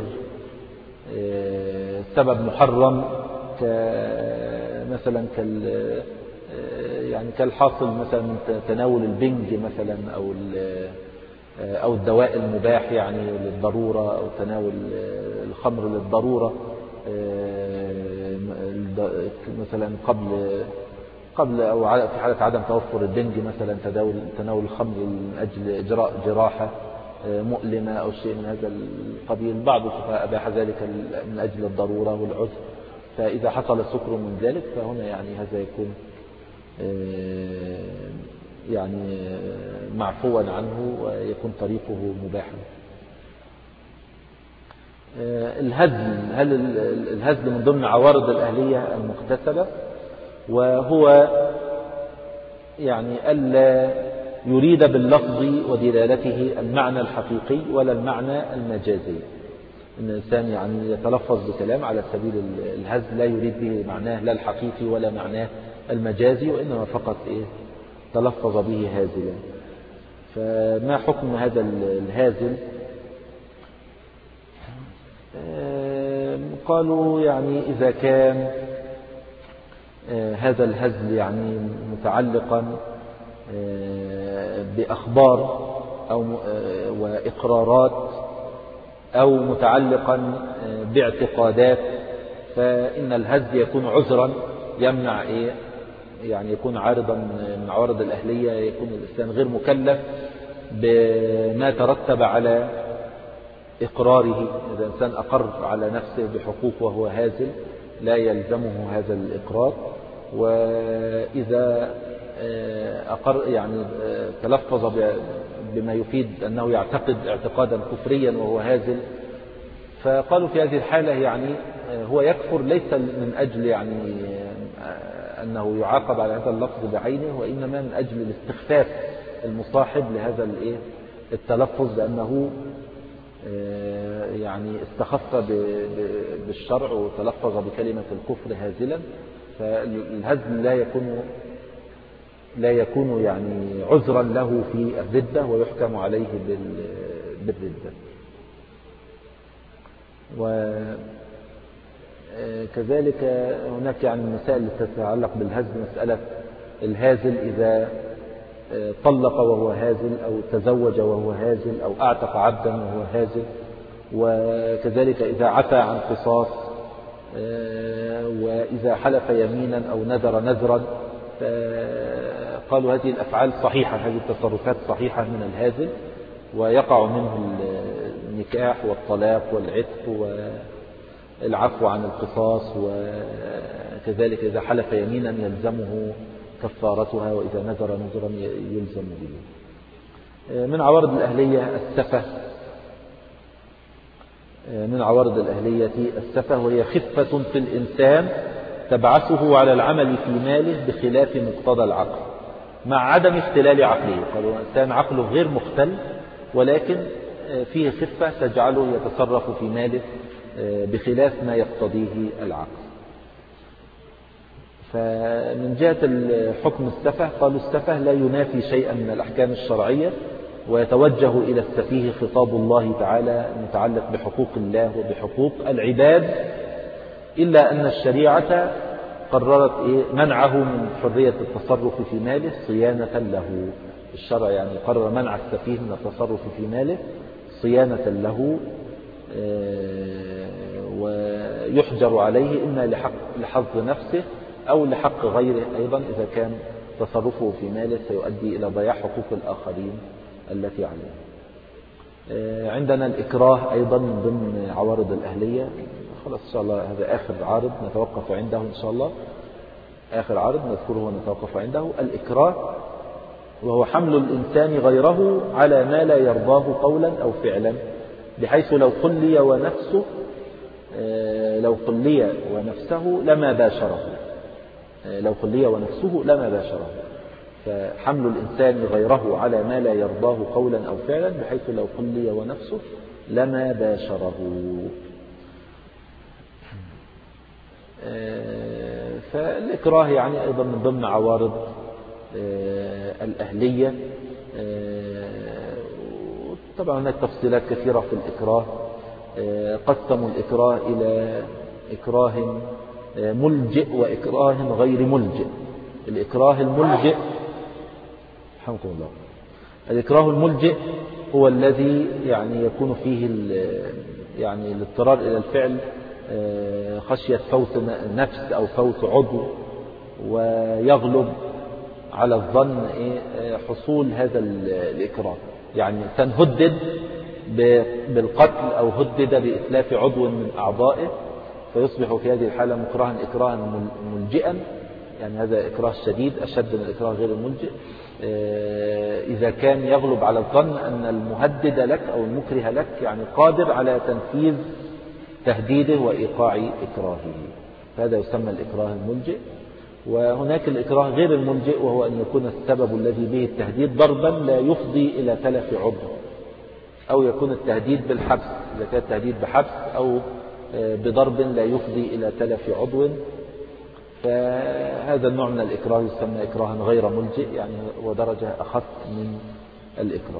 S1: سبب محرم، كمثلا كال يعني كالحاصل مثلا من تناول البنج مثلا، أو أو الدواء المباح يعني للضرورة، أو تناول الخمر للضرورة مثلا قبل قبل أو في حالة عدم توفر البنج مثلا تناول تناول الخمر من أجل إجراء جراحة مؤلمة أو شيء من هذا القبيل. بعض الفقهاء أباح ذلك من أجل الضرورة والعذر. فإذا حصل سكر من ذلك فهنا يعني هذا يكون يعني معفوا عنه ويكون طريقه مباحا. الهزل، هل الهزل من ضمن عوارض الأهلية المكتسبة؟ وهو يعني ألا يريد باللفظ ودلالته المعنى الحقيقي ولا المعنى المجازي. إن الإنسان يعني يتلفظ بكلام على سبيل الهزل لا يريد به معناه لا الحقيقي ولا معناه المجازي، وإنما فقط إيه تلفظ به هازلا. فما حكم هذا الهازل؟ قالوا يعني إذا كان هذا الهزل يعني متعلقا بأخبار أو وإقرارات أو متعلقا باعتقادات، فإن الهزل يكون عذرا يمنع إيه يعني يكون عارضا من عوارض الأهلية، يكون الإنسان غير مكلف بما ترتب على إقراره. إذا الإنسان أقر على نفسه بحقوق وهو هازل لا يلزمه هذا الإقرار، وإذا أقر يعني تلفظ بما يفيد أنه يعتقد اعتقادا كفريا وهو هازل، فقالوا في هذه الحالة يعني هو يكفر ليس من أجل يعني أنه يعاقب على هذا اللفظ بعينه، وإنما من أجل الاستخفاف المصاحب لهذا التلفظ بأنه يعني استخف بالشرع وتلفظ بكلمة الكفر هازلا. فالهزل لا يكون لا يكون يعني عذرا له في الردة ويحكم عليه بالردة. وكذلك هناك يعني مسائل تتعلق بالهزل، مسألة الهازل إذا طلق وهو هازل أو تزوج وهو هازل أو أعتق عبدا وهو هازل، وكذلك إذا عفى عن قصاص، وإذا حلف يمينا أو نذر نذرا. قالوا هذه الأفعال صحيحة، هذه التصرفات صحيحة من الهازل، ويقع منه النكاح والطلاق والعتق والعفو عن القصاص، وكذلك إذا حلف يمينا يلزمه كفارتها، وإذا نذر نذرا يلزم به. من عوارض الأهلية السفة، من عوارض الأهلية السفة، وهي خفة في الإنسان تبعثه على العمل في ماله بخلاف مقتضى العقل مع عدم اختلال عقله. قالوا الإنسان عقله غير مختل، ولكن فيه خفة تجعله يتصرف في ماله بخلاف ما يقتضيه العقل. فمن جهة الحكم السفه، قالوا السفه لا ينافي شيئا من الأحكام الشرعية، ويتوجه إلى السفيه خطاب الله تعالى المتعلق بحقوق الله وبحقوق العباد، إلا أن الشريعة قررت منعه من حرية التصرف في ماله صيانة له. الشرع يعني قرر منع السفيه من التصرف في ماله صيانة له، ويحجر عليه إما لحق لحظ نفسه أو لحق غيره أيضا، إذا كان تصرفه في ماله سيؤدي إلى ضياع حقوق الآخرين التي عليه. عندنا الإكراه أيضا من ضمن عوارض الأهلية. خلاص إن شاء الله هذا آخر عارض نتوقف عنده إن شاء الله، آخر عارض نذكره ونتوقف عنده. الإكراه وهو حمل الإنسان غيره على ما لا يرضاه قولا أو فعلا، بحيث لو خلي ونفسه لو خلي ونفسه لما باشره لو خلي ونفسه لما باشره فحمل الإنسان غيره على ما لا يرضاه قولا أو فعلا، بحيث لو خلي ونفسه لما باشره. فالإكراه يعني أيضا من ضمن عوارض الأهلية. طبعا هناك تفصيلات كثيرة في الإكراه. قسموا الإكراه إلى إكراه ملجئ وإكراه غير ملجئ. الإكراه الملجئ رحمكم الله الإكراه الملجئ هو الذي يعني يكون فيه يعني الاضطرار إلى الفعل خشية فوت نفس أو فوت عضو، ويغلب على الظن حصول هذا الإكراه. يعني إنسان هدد بالقتل أو هدد بإتلاف عضو من أعضائه، فيصبح في هذه الحالة مكرها إكراها ملجئا، يعني هذا إكراه شديد أشد من الإكراه غير الملجئ، إذا كان يغلب على الظن أن المهدد لك أو المكره لك يعني قادر على تنفيذ تهديده وإيقاع إكراهه، هذا يسمى الإكراه الملجئ. وهناك الإكراه غير الملجئ، وهو أن يكون السبب الذي به التهديد ضربا لا يفضي إلى تلف عضو، أو يكون التهديد بالحبس إذا كان التهديد بحبس، أو بضرب لا يفضي إلى تلف عضو. فهذا النوع من الإكراه يسمى إكراها غير ملجئ، يعني ودرجة أخف من الإكراه.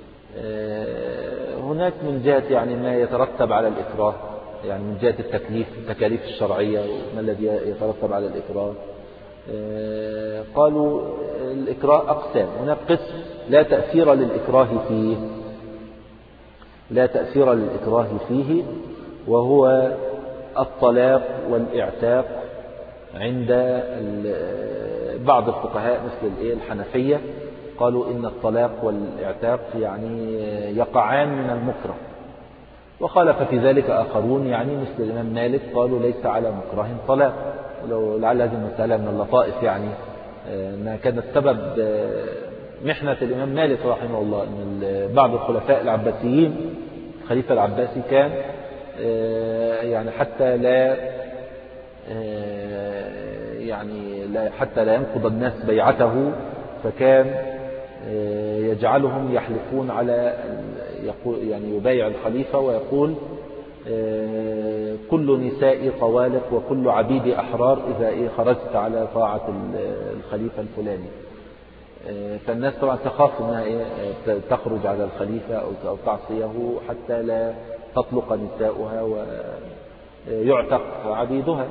S1: هناك من جهة يعني ما يترتب على الإكراه، يعني من جهة التكليف التكاليف الشرعية وما الذي يترتب على الإكراه. قالوا الإكراه أقسام. هناك قسم لا تأثير للإكراه فيه لا تأثير للإكراه فيه وهو الطلاق والإعتاق عند بعض الفقهاء مثل الحنفية. قالوا إن الطلاق والإعتاق يعني يقعان من المكره، وخالف في ذلك آخرون يعني مثل الإمام مالك قالوا ليس على مكره طلاق. ولو لعل هذه المسألة من اللطائف يعني ما كانت سبب محنة الإمام مالك رحمه الله أن بعض الخلفاء العباسيين الخليفة العباسي كان يعني حتى لا يعني لا حتى لا ينقض الناس بيعته، فكان يجعلهم يحلفون على يعني يبايع الخليفة ويقول كل نساء طوالق وكل عبيد أحرار إذا خرجت على طاعة الخليفة الفلاني. فالناس طبعا تخاف أنها تخرج على الخليفة أو تعصيه حتى لا تطلق نساؤها ويعتق عبيدها.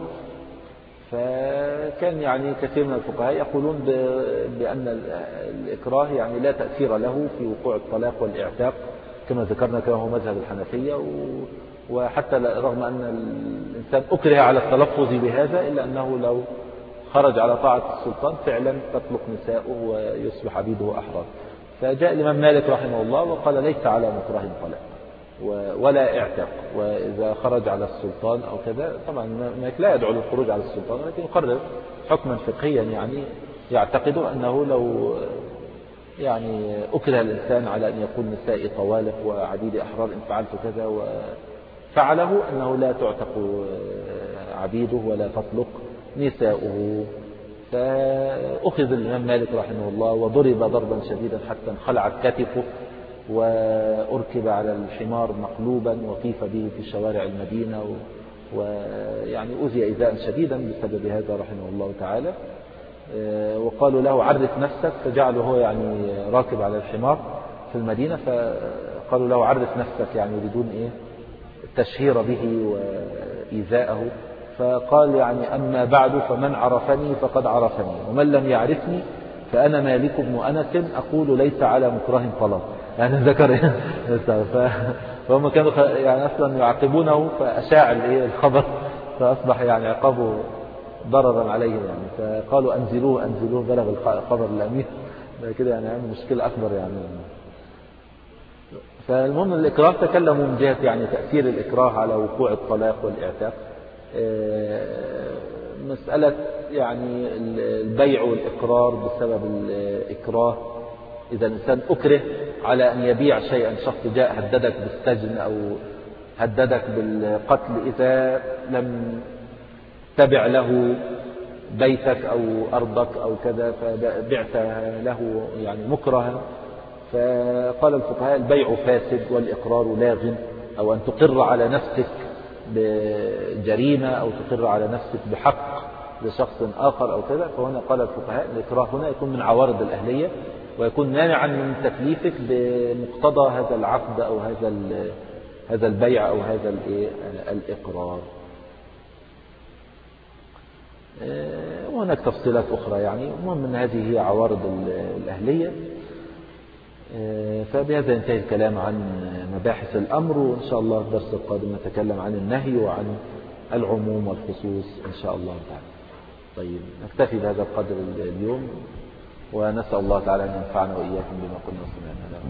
S1: فكان يعني كثير من الفقهاء يقولون بأن الإكراه يعني لا تأثير له في وقوع الطلاق والإعتاق كما ذكرنا، كما هو مذهب الحنفية. وحتى رغم أن الإنسان أكره على التلفظ بهذا إلا أنه لو خرج على طاعة السلطان فعلا تطلق نساؤه ويصبح عبيده أحرار. فجاء الإمام مالك رحمه الله وقال ليس على مكره طلاق ولا اعتاق، وإذا خرج على السلطان أو كذا طبعا مالك لا يدعو للخروج على السلطان، ولكن يقرر حكما فقهيا يعني يعتقد أنه لو يعني أكره الإنسان على أن يقول نسائي طوالق وعبيد أحرار إن فعلت كذا وفعله أنه لا تعتق عبيده ولا تطلق نساؤه. فأخذ الإمام مالك رحمه الله وضرب ضربا شديدا حتى انخلعت كتفه، وأركب على الحمار مقلوبا وقيف به في شوارع المدينة، ويعني أذي إيذاء شديدا بسبب هذا رحمه الله تعالى. وقالوا له عرف نفسك، فجعله هو يعني راكب على الحمار في المدينة، فقالوا له عرف نفسك يعني يريدون إيه التشهير به وإيذاءه. فقال يعني أما بعد فمن عرفني فقد عرفني، ومن لم يعرفني فأنا مالك بن أنس أقول ليس على مكره طلاق. يعني ذكر فهم كانوا يعني أصلا يعاقبونه فأشاع الخبر، فأصبح يعني عقابه ضررا عليهم يعني. فقالوا أنزلوه أنزلوه بلغ الخبر الأمير كده، يعني عمل مشكلة أكبر يعني. فالمهم الإكراه تكلموا من جهة يعني تأثير الإكراه على وقوع الطلاق والإعتاق. مسألة يعني البيع والإقرار بسبب الإكراه، إذا الإنسان أكره على أن يبيع شيئا، شخص جاء هددك بالسجن أو هددك بالقتل إذا لم تبع له بيتك أو أرضك أو كذا، فبعت له يعني مكرها. فقال الفقهاء البيع فاسد والإقرار لاغ، أو أن تقر على نفسك بجريمة أو تقر على نفسك بحق لشخص آخر أو كذا. فهنا قال الفقهاء الإكراه هنا يكون من عوارض الأهلية، ويكون مانعا من تكليفك بمقتضى هذا العقد أو هذا هذا البيع أو هذا الإقرار. وهناك تفصيلات أخرى يعني. المهم أن هذه هي عوارض الأهلية. فبهذا ينتهي الكلام عن مباحث الأمر، وإن شاء الله الدرس القادم نتكلم عن النهي وعن العموم والخصوص إن شاء الله تعالى. طيب نكتفي بهذا القدر اليوم، ونسأل الله تعالى أن ينفعنا وإياكم بما قلنا وسمعنا.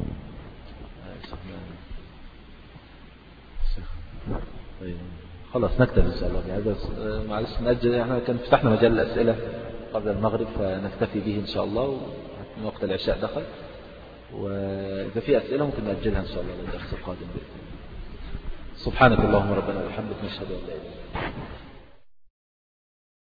S1: طيب خلاص نكتفي إن شاء الله بهذا. معلش نأجل، احنا كان فتحنا مجال الأسئلة قبل المغرب، فنكتفي به إن شاء الله من وقت العشاء دخل، وإذا في أسئلة ممكن نأجلها إن شاء الله للدرس القادم. سبحانك اللهم ربنا وبحمدك نشهد أن لا إله إلا أنت.